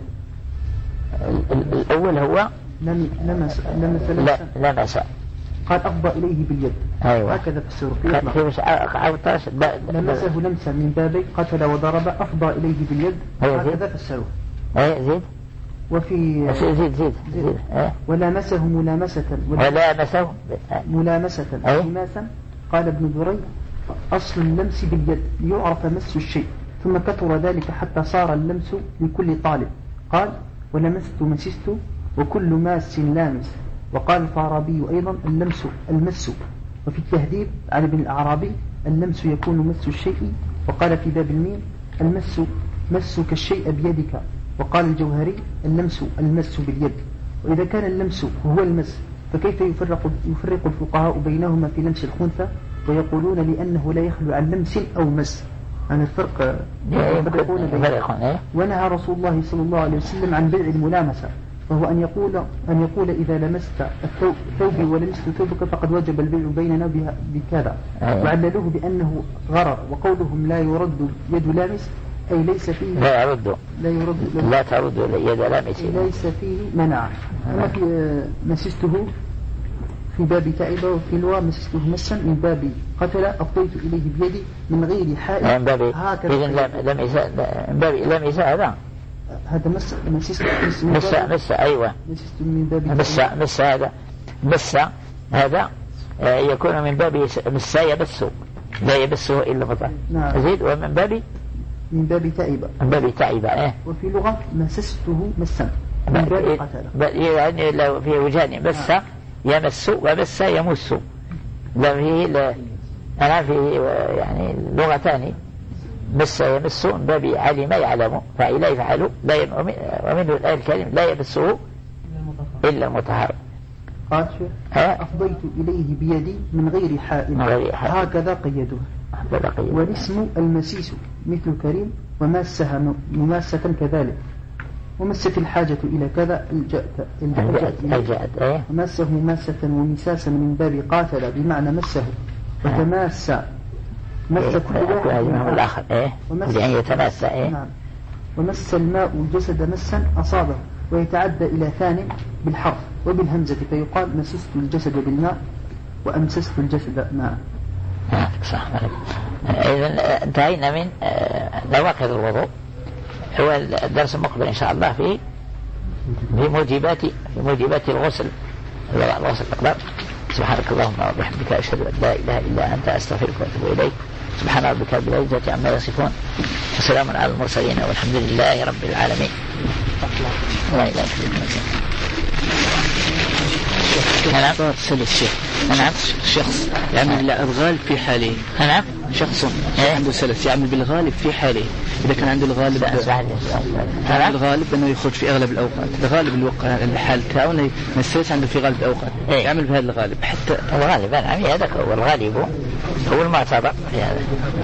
الأول هو لمس لمس لا لمس قال أفضى إليه باليد. أيوة هكذا في السورة في مش عوطاش لمسه لمسا من بابي قتل وضرب أفضى إليه باليد. هكذا في السورة. أي زيد وفي زيد زيد زيد, زيد. أه؟ ولامسه ملامسة ولامسه ملامسة لماسا. قال ابن دري أصل اللمس باليد يعرف مس الشيء ثم كثر ذلك حتى صار اللمس لكل طالب. قال ولمست مسست وكل ماس لامس. وقال الفارابي أيضا اللمس المس. وفي التهذيب عن ابن الأعرابي اللمس يكون مس الشيء. وقال في باب الميم المس مسك الشيء بيدك. وقال الجوهري اللمس المس باليد. وإذا كان اللمس هو المس فكيف يفرق, يفرق الفقهاء بينهما في لمس الخنثى ويقولون لأنه لا يخلو عن لمس أو مس. عن الفرق يفرقون بينهما. ونهى رسول الله صلى الله عليه وسلم عن بيع الملامسة وهو أن يقول أن يقول إذا لمست ثوبي ولمست ثوبك فقد وجب البيع بيننا بكذا. وعللوه بأنه غرر. وقولهم لا يرد يد لامس أي ليس فيه لا يرد لا يرد لا ترد يد لامس ليس فيه منع. أما في مسسته في باب تعب وفي لواء مسسته مسا من باب قتل أفضيت إليه بيدي من غير حائل. من باب إذن لمس من باب لمس هذا هذا مس مسست مس مس أيوة مسست من باب مس مس هذا مس هذا يكون من باب مس يبسه لا يبسه إلا فطر. نعم. زيد ومن باب من باب تعب من باب تعب إيه. وفي لغة مسسته مسا من باب قتل يعني لو في وجهان مس يمس ومس يمس لا فيه لا أنا فيه يعني لغتان مس يمس من باب علم يعلم فإلا يفعل لا ين... ومنه الآية الكريم لا يمسه إلا المطهر. قال أفضيت إليه بيدي من غير حائل هكذا قيدوه. والاسم المسيس مثل كريم وماسها مماسة كذلك. ومست الحاجة إلى كذا الجأت الجأت وماسه ماسة ومساسا من باب قاتل بمعنى مسه وتماس مس كل واحد من الآخر إيه يعني يتماس إيه. نعم. ومس الماء الجسد مسا أصابه ويتعدى إلى ثان بالحرف وبالهمزة فيقال مسست الجسد بالماء وأمسست الجسد ماء. صح. إذن انتهينا من نواقض الوضوء. هو الدرس المقبل إن شاء الله في في موجبات في موجبات الغسل الغسل الأقدار. سبحانك اللهم وبحمدك أشهد أن لا إله إلا أنت أستغفرك وأتوب إليك. سبحان ربك رب العزة عما يصفون وسلام على المرسلين والحمد لله رب العالمين. لا إله إلا الله. نعم. صار سلس شيخ. نعم. شخص يعمل الغالب في حاله. نعم. شخص عنده سلس يعمل بالغالب في حاله. إذا كان عنده الغالب عنده الغالب أنه يخرج في أغلب الأوقات. الغالب الوقت الحال تاعه السلس عنده في غالب الأوقات. يعمل بهذا الغالب حتى الغالب. نعم. هذا هو الغالب، هو المعتبر في هذا.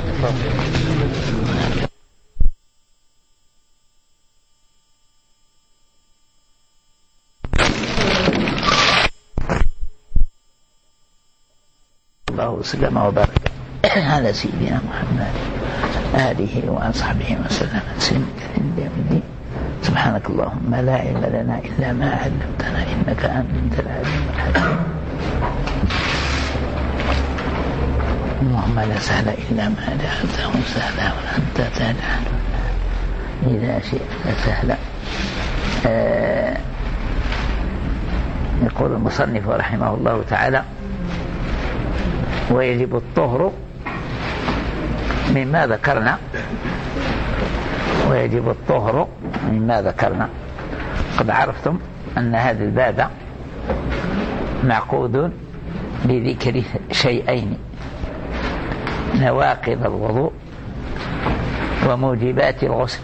الله وسلم وبارك على سيدنا محمد آله وأصحابه وسلم تسليما كثيرا. سبحانك اللهم لا علم لنا إلا ما علمتنا إنك أنت العليم الحكيم. اللهم لا سهل إلا ما جعلته سهلا وأنت تجعل إذا شئت سهلا. آه يقول المصنف رحمه الله تعالى: ويجب الطهر مما ذكرنا ويجب الطهر مما ذكرنا. قد عرفتم أن هذا الباب معقود بذكر شيئين: نواقض الوضوء وموجبات الغسل.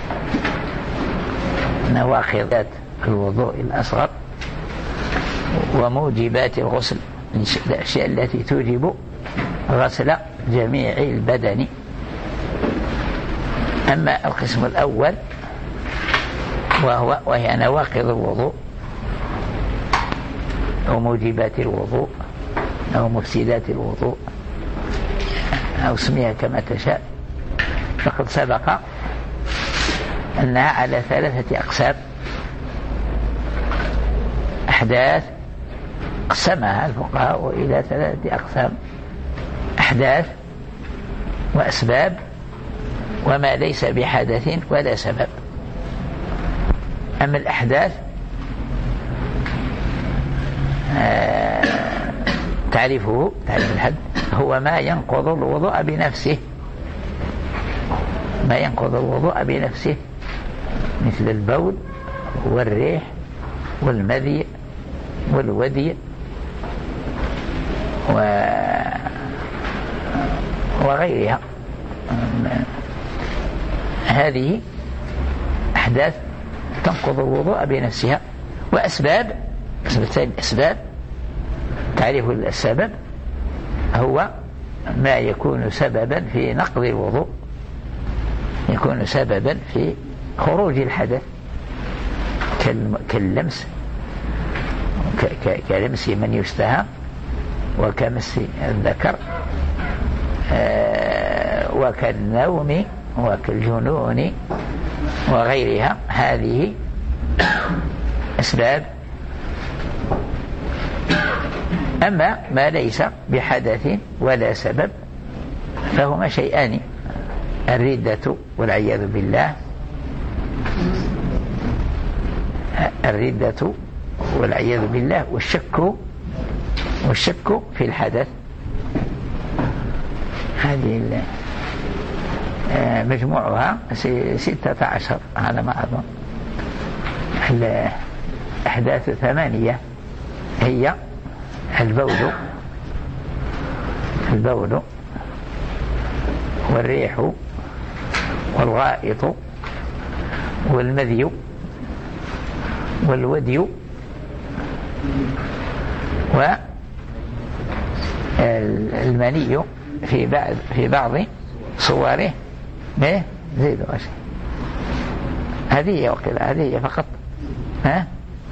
نواقض الوضوء الأصغر وموجبات الغسل، الأشياء التي توجب غسل جميع البدن. أما القسم الأول وهو وهي نواقض الوضوء أو موجبات الوضوء أو مفسدات الوضوء أو اسمها كما تشاء، فقد سبق أنها على ثلاثة أقسام: أحداث قسمها الفقهاء إلى ثلاثة أقسام: أحداث وأسباب وما ليس بحدث ولا سبب. أما الأحداث آه تعرفه تعرف الحد هو ما ينقض الوضوء بنفسه ما ينقض الوضوء بنفسه مثل البول والريح والمذي والودي و... وغيرها. هذه أحداث تنقض الوضوء بنفسها. وأسباب أسباب تعرف السبب هو ما يكون سببا في نقض الوضوء، يكون سببا في خروج الحدث كاللمس كلمس من يشتهى وكمس الذكر وكالنوم وكالجنون وغيرها. هذه أسباب. أما ما ليس بحدث ولا سبب فهما شيئان: الردة والعياذ بالله الردة والعياذ بالله والشك والشك في الحدث. هذه مجموعها ستة عشر على ما أظن. الأحداث ثمانية هي البول البول والريح والغائط والمذي والودي والمني في بعض في بعض صوره. ما زيد وش هذه وكذا هذه فقط. ها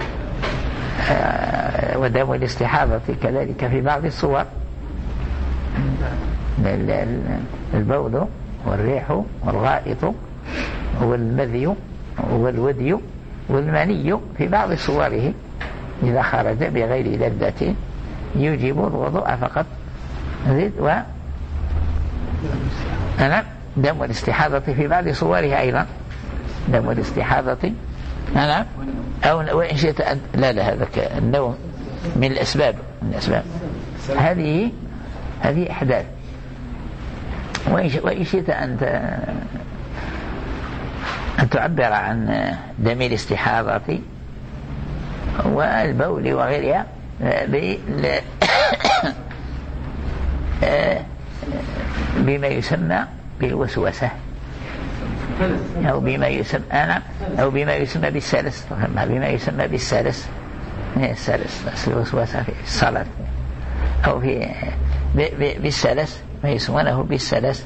آه ودم الاستحاضة كذلك في بعض الصور: البول والريح والغائط والمذي والودي والمني في بعض صوره إذا خرج بغير لذة يوجب الوضوء فقط. زيد و أنا دم الاستحاضة في بعض صورها أيضا. دم الاستحاضة أنا أو وإن شئت أن لا لا هذا النوم من الأسباب من الأسباب. هذه هذه أحداث. وإن شئت أن أن تعبر عن دم الاستحاضة والبول وغيرها بما يسمى بالوسوسة أو بما يسمى أنا أو بما يسمى بالسلس بما يسمى بالسلس السلس الوسوسة في الصلاة أو في بالسلس ما يسمونه بالسلس.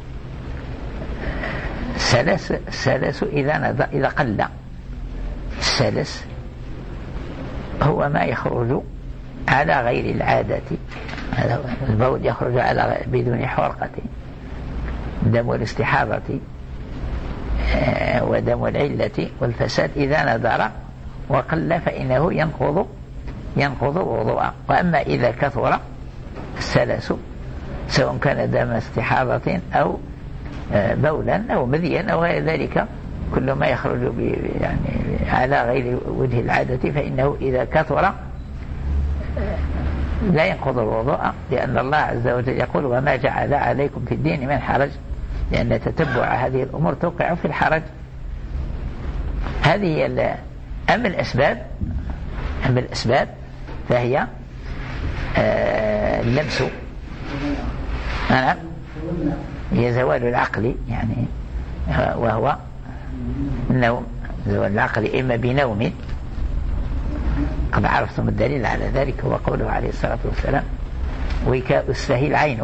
السلس السلس إذا إذا قل السلس هو ما يخرج على غير العادة. هذا البول يخرج على بدون حرقة، دم الاستحاضة ودم العلة والفساد إذا ندر وقل فإنه ينقض ينقض الوضوء. وأما إذا كثر السلس سواء كان دم استحاضة أو بولا أو مذيا أو غير ذلك، كل ما يخرج يعني على غير وجه العادة فإنه إذا كثر لا ينقض الوضوء، لأن الله عز وجل يقول وما جعل عليكم في الدين من حرج، لأن تتبع هذه الأمور توقع في الحرج. هذه أما الأسباب أما الأسباب فهي اللمس نعم هي زوال العقل، يعني وهو النوم، زوال العقل إما بنوم، قد عرفتم الدليل على ذلك هو قوله عليه الصلاة والسلام وكاء السهي العين.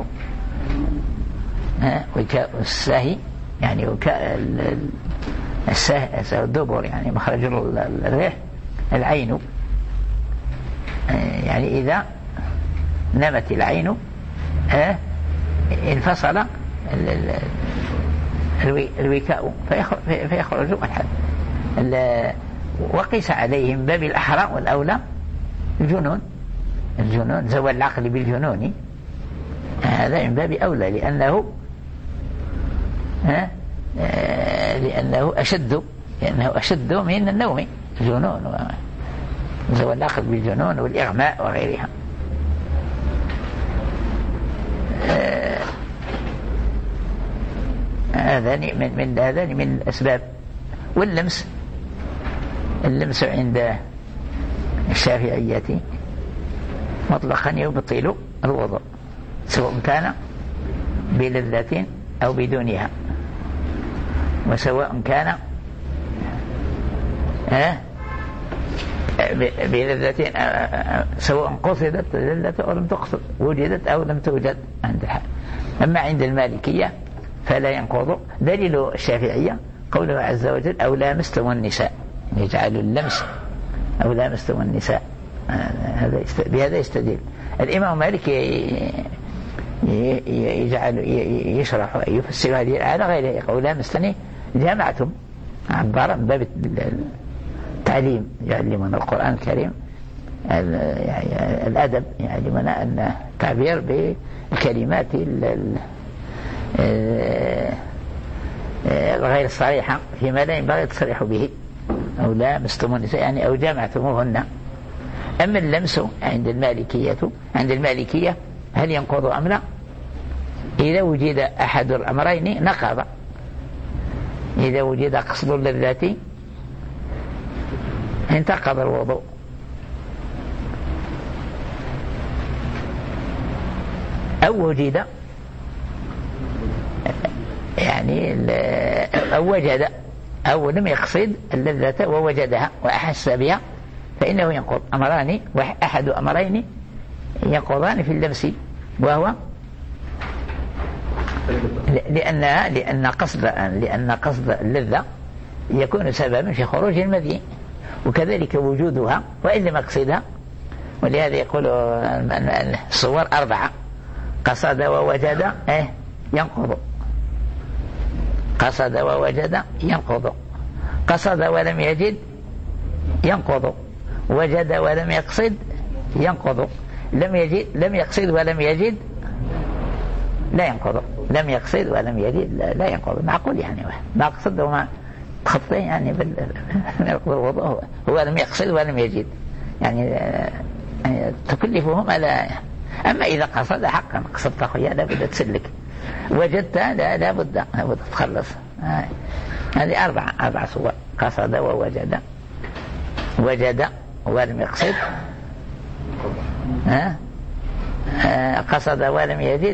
وكاء السهي يعني وكاء السهي الدبر يعني مخرج الريح العين، يعني إذا نمت العين انفصل الوكاء فيخرج الحد. وقيس عليهم باب الأحرى والأولى الجنون، الجنون زوال العقل بالجنون هذا من باب أولى، لأنه لأنه أشد لأنه أشد من النوم، الجنون زوال العقل بالجنون والإغماء وغيرها. هذان من من هذان من الأسباب. واللمس اللمس عند الشافعية مطلقا يبطل الوضوء سواء كان بلذة أو بدونها، وسواء كان بلذة سواء قصدت لذة أو لم تقصد، وجدت أو لم توجد عند الحال. أما عند المالكية فلا ينقض. دليل الشافعية قوله عز وجل أو لامستم النساء، يجعل اللمس أو لامستم النساء، بهذا يستدل. الإمام مالك يجعل يشرح يفسر هذه على غيره، قول لامستني جامعتم عبارة من باب التعليم، يعلمنا القرآن الكريم الأدب، يعلمنا أن التعبير بالكلمات غير الصريحة فيما لا ينبغي التصريح به، أو لامستم النساء يعني أو جامعتموهن. أما اللمس عند المالكية عند المالكية هل ينقض أم لا؟ إذا وجد أحد الأمرين نقض. إذا وجد قصد اللذة انتقض الوضوء، أو وجد يعني أو وجد أو لم يقصد اللذة ووجدها وأحس بها فإنه ينقض. أمران وأحد أمرين ينقضان في اللمس، وهو لأنها لأن قصد لأن قصد اللذة يكون سببا في خروج المذي، وكذلك وجودها وإن لم يقصدها. ولهذا يقول الصور أربعة: قصد ووجد إيه ينقض، قصد ووجد ينقض، قصد ولم يجد ينقض، وجد ولم يقصد ينقض، لم يجد لم يقصد ولم يجد لا ينقض، لم يقصد ولم يجد لا ينقض. معقول يعني ما قصد وما خطه يعني ينقض الوضوء، هو, هو لم يقصد ولم يجد يعني, يعني تكلفهم على. أما إذا قصد حقا قصدت أخويا لابد تسلك، وجدت لا لابد لابد تخلص. هذه أربعة أربع صور: قصد ووجد، وجد ولم يقصد، ها؟ قصد ولم يجد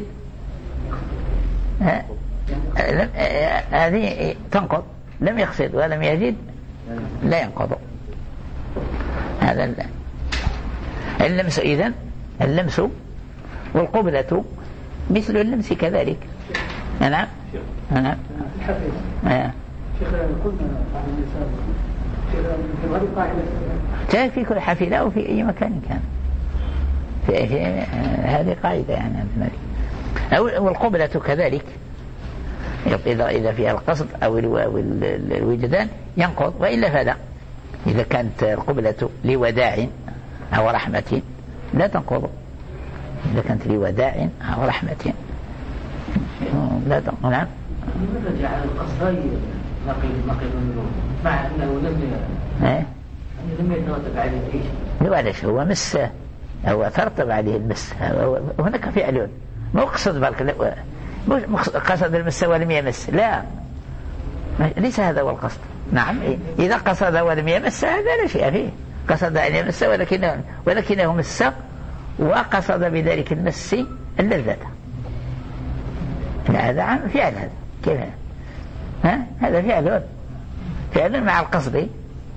هذه تنقض. لم يقصد ولم يجد لا ينقض. هذا اللمس. إذن اللمس والقبلة مثل اللمس كذلك. نعم نعم. شيخ قلنا بعض النساء في هذه قاعدة في كل حفلة أو في أي مكان كان في, في هذه قاعدة يعني عندنا. والقبلة كذلك إذا إذا فيها القصد أو الوجدان ينقض، وإلا فلا. إذا كانت القبلة لوداع أو رحمة لا تنقض. إذا كانت لوداع أو رحمة لا تنقض. نعم. لماذا جعل القصدين نقيض نقيض منه مع أنه لم إيه لم يترتب عليه شيء؟ ليش هو مس، هو ترتب عليه المس. هناك فعل مقصد بالك قصد المس ولم يمس، لا ليس هذا هو القصد. نعم إذا قصد ولم يمس هذا لا شيء فيه. قصد أن يمس ولكنه ولكنه مس وقصد بذلك المس اللذة. هذا عن فعل. هذا كيف ها؟ هذا فعل فعل مع القصد.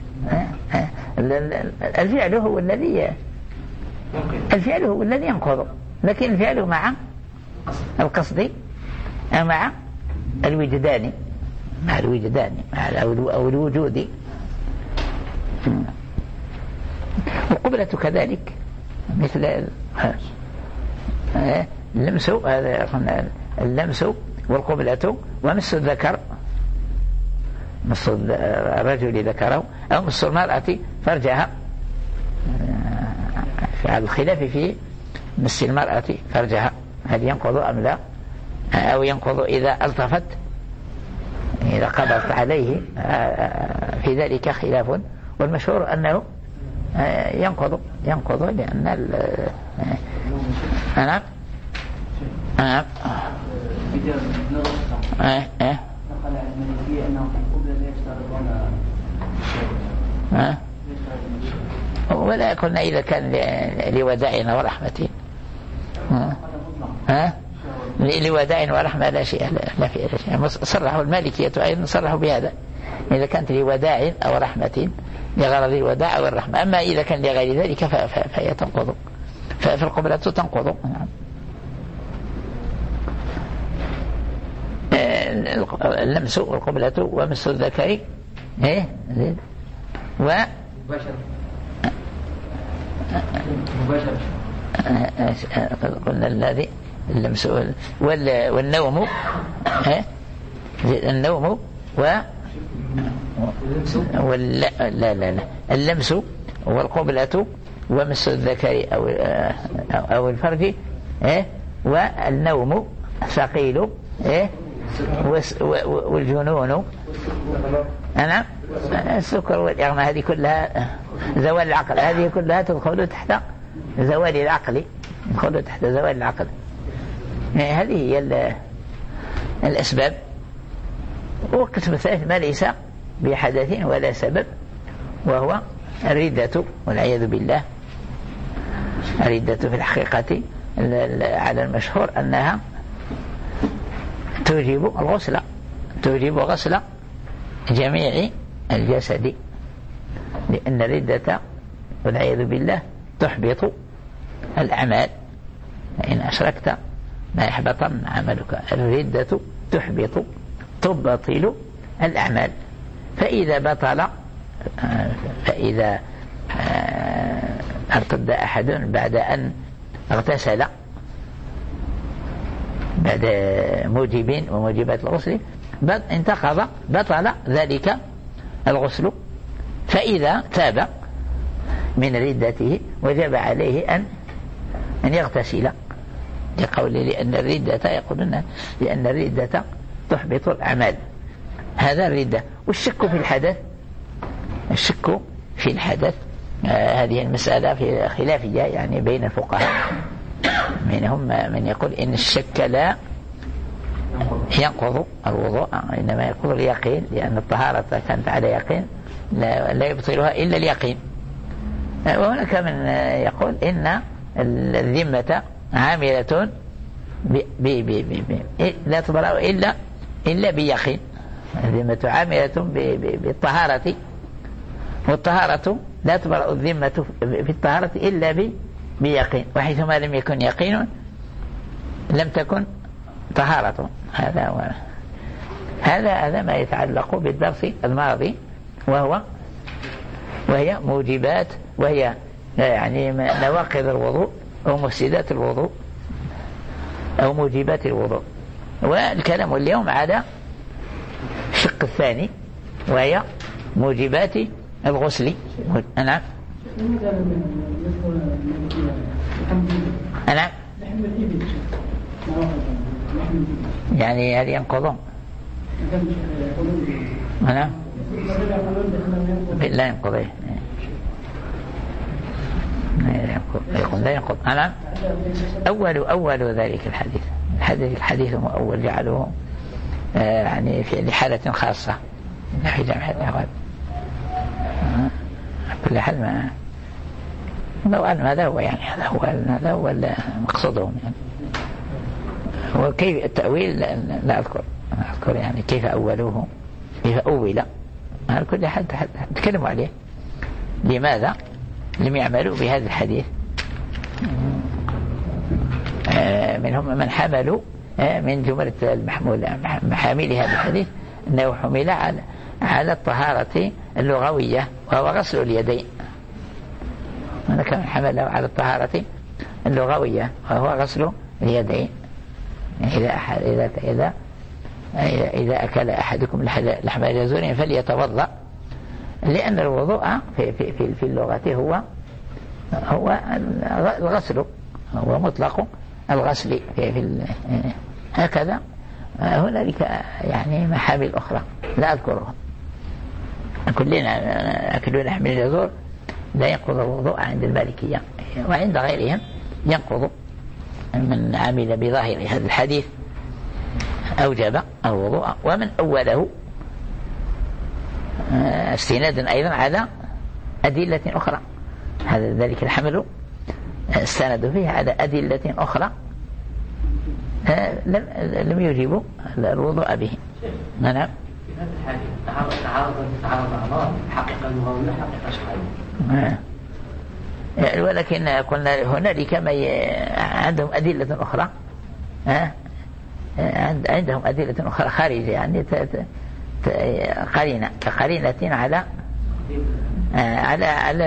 الفعل هو الذي الفعل هو الذي ينقض، لكن الفعل مع القصد مع الوجدان مع الوجدان مع أو الوجود. القبلة كذلك مثل اللمس. هذا اللمس والقبلة ومس الذكر، مس الرجل ذكره أو مس المرأة فرجها، على الخلاف في مس المرأة فرجها هل ينقض أم لا، أو ينقض إذا التفت إذا قبضت عليه. في ذلك خلاف، والمشهور أنه ينقض ينقض لأن أنا أنا إيه إيه نقل عن المالكية أنه في القبلة لا يشترطون ها ولا قلنا إذا كان لوداع ورحمة ها لوداع ورحمة لا شيء لا في شيء. صرحوا المالكية أيضا صرحوا بهذا إذا كانت لوداع أو رحمة لغرض الوداع والرحمة. أما إذا كان لغير ذلك فهي تنقض، ففي القبلة تنقض. اللمس والقبلة ومس الذكر ايه و قلنا الذي اللمس والنوم ايه النوم و ولا لا لا لا اللمس والقبلة ومس الذكر أو أو الفرج ايه والنوم ثقيل ايه والجنون أنا السكر والإغماء هذه كلها زوال العقل، هذه كلها تدخل تحت زوال العقل، تدخل تحت زوال العقل. هذه هي الأسباب. والقسم الثالث ما ليس بحدث ولا سبب، وهو الردة والعياذ بالله. الردة في الحقيقة على المشهور أنها توجب الغسل، توجب غسل جميع الجسد، لأن الردة والعياذ بالله تحبط الأعمال. فإن أشركت ما يحبطن عملك. الردة تحبط تبطل الأعمال. فإذا بطل فإذا ارتد أحد بعد أن اغتسل بعد موجبين وموجبات الغسل انتقض بطل ذلك الغسل. فإذا تاب من ردته وجب عليه أن أن يغتسل، لقول لأن الردة يقولون لأن الردة تحبط الأعمال. هذا الردة. والشك في الحدث، الشك في الحدث آه هذه المسألة في خلافية يعني بين الفقهاء، منهم من يقول إن الشك لا ينقض الوضوء، إنما ينقض اليقين، لأن الطهارة كانت على يقين لا, لا يبطلها إلا اليقين. وهناك من يقول إن الذمة عاملة ب ب ب ب لا تبرأ إلا إلا بيقين. الذمة عاملة بالطهارة، والطهارة لا تبرأ الذمة في الطهارة إلا بيقين، وحيثما لم يكن يقين لم تكن طهارة. هذا هو هذا هذا ما يتعلق بالدرس الماضي، وهو وهي موجبات، وهي يعني نواقض الوضوء أو مفسدات الوضوء أو موجبات الوضوء. والكلام اليوم على الشق الثاني، وهي موجبات الغسل. نعم نعم يعني هل ينقضون؟ نعم لا ينقض، يقول لا ينقض. نعم أول أول ذلك الحديث الحديث الحديث مؤول جعله آه يعني في لحالة خاصة من ناحية جمع الأحوال. كل حال ما لو أن هذا هو يعني هذا هو هذا هو مقصودهم يعني. وكيف التأويل لا أذكر لا أذكر يعني كيف أولوه كيف أول، على كل حال تكلموا عليه. لماذا لم يعملوا بهذا الحديث؟ منهم من حملوا من جملة المحمول محامل هذا الحديث أنه حمل على على الطهارة اللغوية وهو غسل اليدين. هناك من حمله على الطهارة اللغوية وهو غسل اليدين. إذا أحد إذا إذا إذا أكل أحدكم لحم جزور فليتوضأ، لأن الوضوء في في في, في اللغة هو هو الغسل، هو مطلق الغسل في, في هكذا. هنالك يعني محامل أخرى لا أذكرها. كلنا أكلوا لحم الجزور لا ينقض الوضوء عند المالكية، وعند غيرهم ينقض. من عمل بظاهر هذا الحديث أوجب الوضوء، ومن أوله استنادا أيضا على أدلة أخرى. هذا ذلك الحمل استند فيه على أدلة أخرى لم لم يجيبوا الوضوء به. نعم في هذا الحديث تعارض تعارض أعضاء حقيقة لغوية حقيقة شرعية، ولكن قلنا هنالك ما عندهم أدلة أخرى، عندهم أدلة أخرى خارجة يعني قرينة كقرينة على على على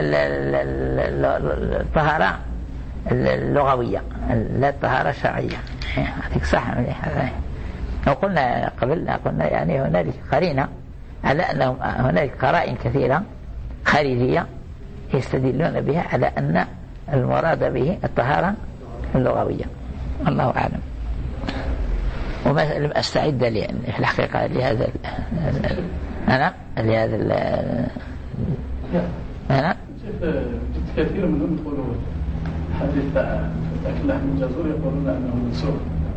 الطهارة اللغوية لا الطهارة الشرعية. هذيك صح. وقلنا قبل قلنا يعني هنالك قرينة على أنهم هنالك قرائن كثيرة خارجية يستدلون بها على أن المراد به الطهارة اللغوية. الله أعلم. وما لم أستعد لي في الحقيقة لهذا أنا لهذا أنا كثير منهم يقولون حديث أكل لحم الجزور يقولون أنه منسوخ.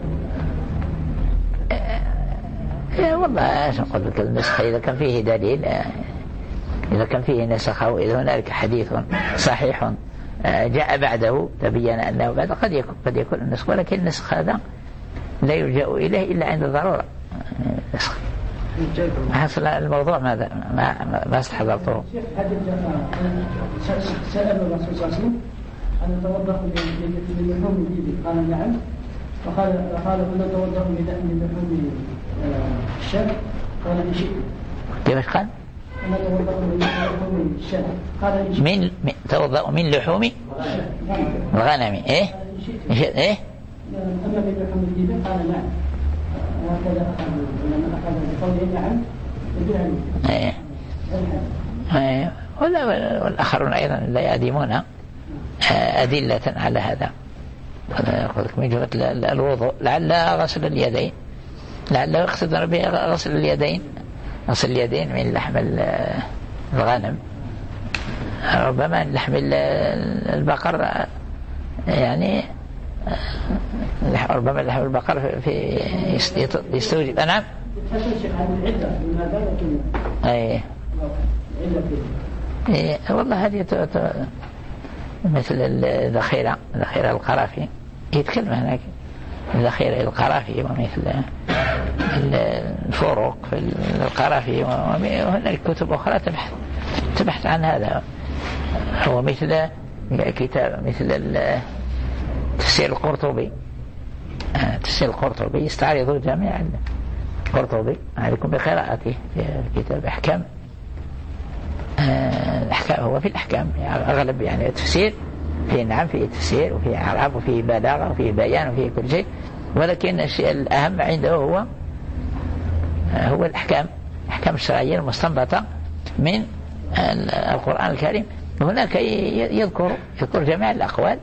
والله ايش نقول لك النسخ اذا كان فيه دليل، اذا كان فيه نسخ او اذا هنالك حديث صحيح جاء بعده تبين انه بعد قد يكون قد يكون النسخ، ولكن النسخ هذا لا يلجأ اليه الا عند الضروره. نسخ حصل الموضوع ماذا ما ما استحضرته. سأل الرسول صلى الله عليه وسلم أن نتوضأ من لحوم الإبل قال نعم، وقال قال أن نتوضأ من لحوم الشاة قال إن شئت. كيف قال؟ أن نتوضأ من لحوم الشاة قال إن شئت. من توضأ من لحوم الغنم إيه؟ إيه؟ أما من لحوم الإبل قال نعم، وهكذا أخذ لما أخذ بقوله نعم بدون إيه. إيه. والآخرون أيضا لا يعدمون أدلة على هذا. من جملة الوضوء لعل غسل اليدين، لعل يقصد به غسل اليدين، غسل اليدين من لحم الغنم، ربما لحم البقر يعني ربما لحم البقر في يستوجب. نعم اي اي والله هذه مثل الذخيرة الذخيرة القرافي يتكلم هناك الذخيرة القرافي، ومثل الفروق في القرافي، وهناك كتب أخرى تبحث تبحث عن هذا. هو مثل كتاب مثل تفسير القرطبي، تفسير القرطبي يستعرض جميع القرطبي عليكم بقراءته في كتاب أحكام الأحكام. هو في الأحكام يعني أغلب يعني تفسير، في نعم في تفسير وفي إعراب وفي بلاغة وفي بيان وفي كل شيء، ولكن الشيء الأهم عنده هو هو الأحكام الأحكام الشرعية المستنبطة من القرآن الكريم. هناك يذكر يذكر جميع الأقوال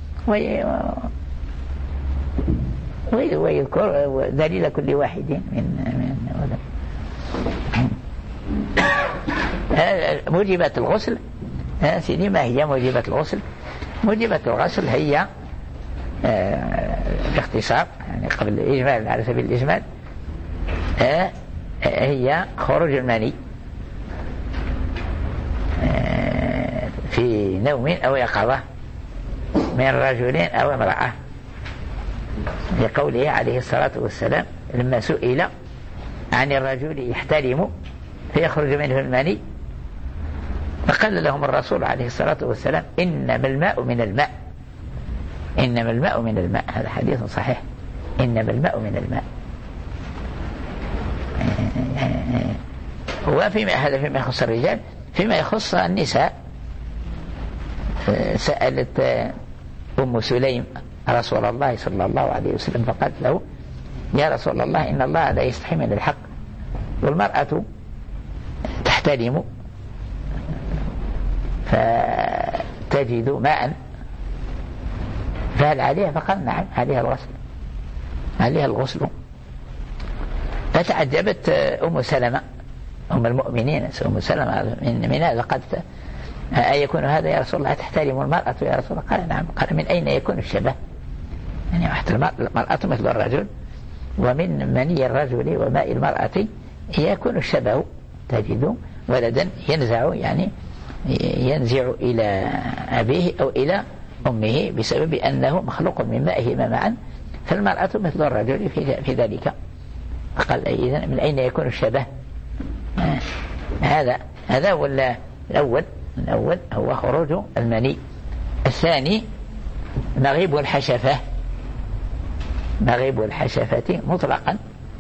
ويذكر دليل كل واحد من من موجبات الغسل. سيدي ما هي موجبات الغسل؟ موجبات الغسل هي باختصار يعني قبل الإجمال على سبيل الإجمال هي خروج المني في نوم أو يقظة من رجل أو امرأة، لقوله عليه الصلاة والسلام لما سئل عن الرجل يحترم فيخرج منه المني، فقال لهم الرسول عليه الصلاة والسلام إنما الماء من الماء، إنما الماء من الماء. هذا حديث صحيح، إنما الماء من الماء. وفيما هذا فيما يخص الرجال. فيما يخص النساء سألت أم سليم رسول الله صلى الله عليه وسلم فقالت له يا رسول الله إن الله لا يستحي من الحق والمرأة تحترم فتجد ماء فهل عليها؟ فقال نعم عليها الغسل، عليها الغسل. فتعجبت أم سلمة أم المؤمنين أم سلمة من هذا، قد أيكون هذا يا رسول الله تحترم المرأة يا رسول الله؟ قال نعم. قال من أين يكون الشبه؟ يعني حتى المرأة مثل الرجل، ومن مني الرجل وماء المرأة يكون الشبه، تجد ولدا ينزع يعني ينزع إلى أبيه أو إلى أمه بسبب أنه مخلوق من مائهما معا، فالمرأة مثل الرجل في ذلك. قال إذن من أين يكون الشبه؟ آه. هذا هذا ولا الأول الأول هو خروج المني. الثاني مغيب الحشفة، مغيب الحشفة مطلقا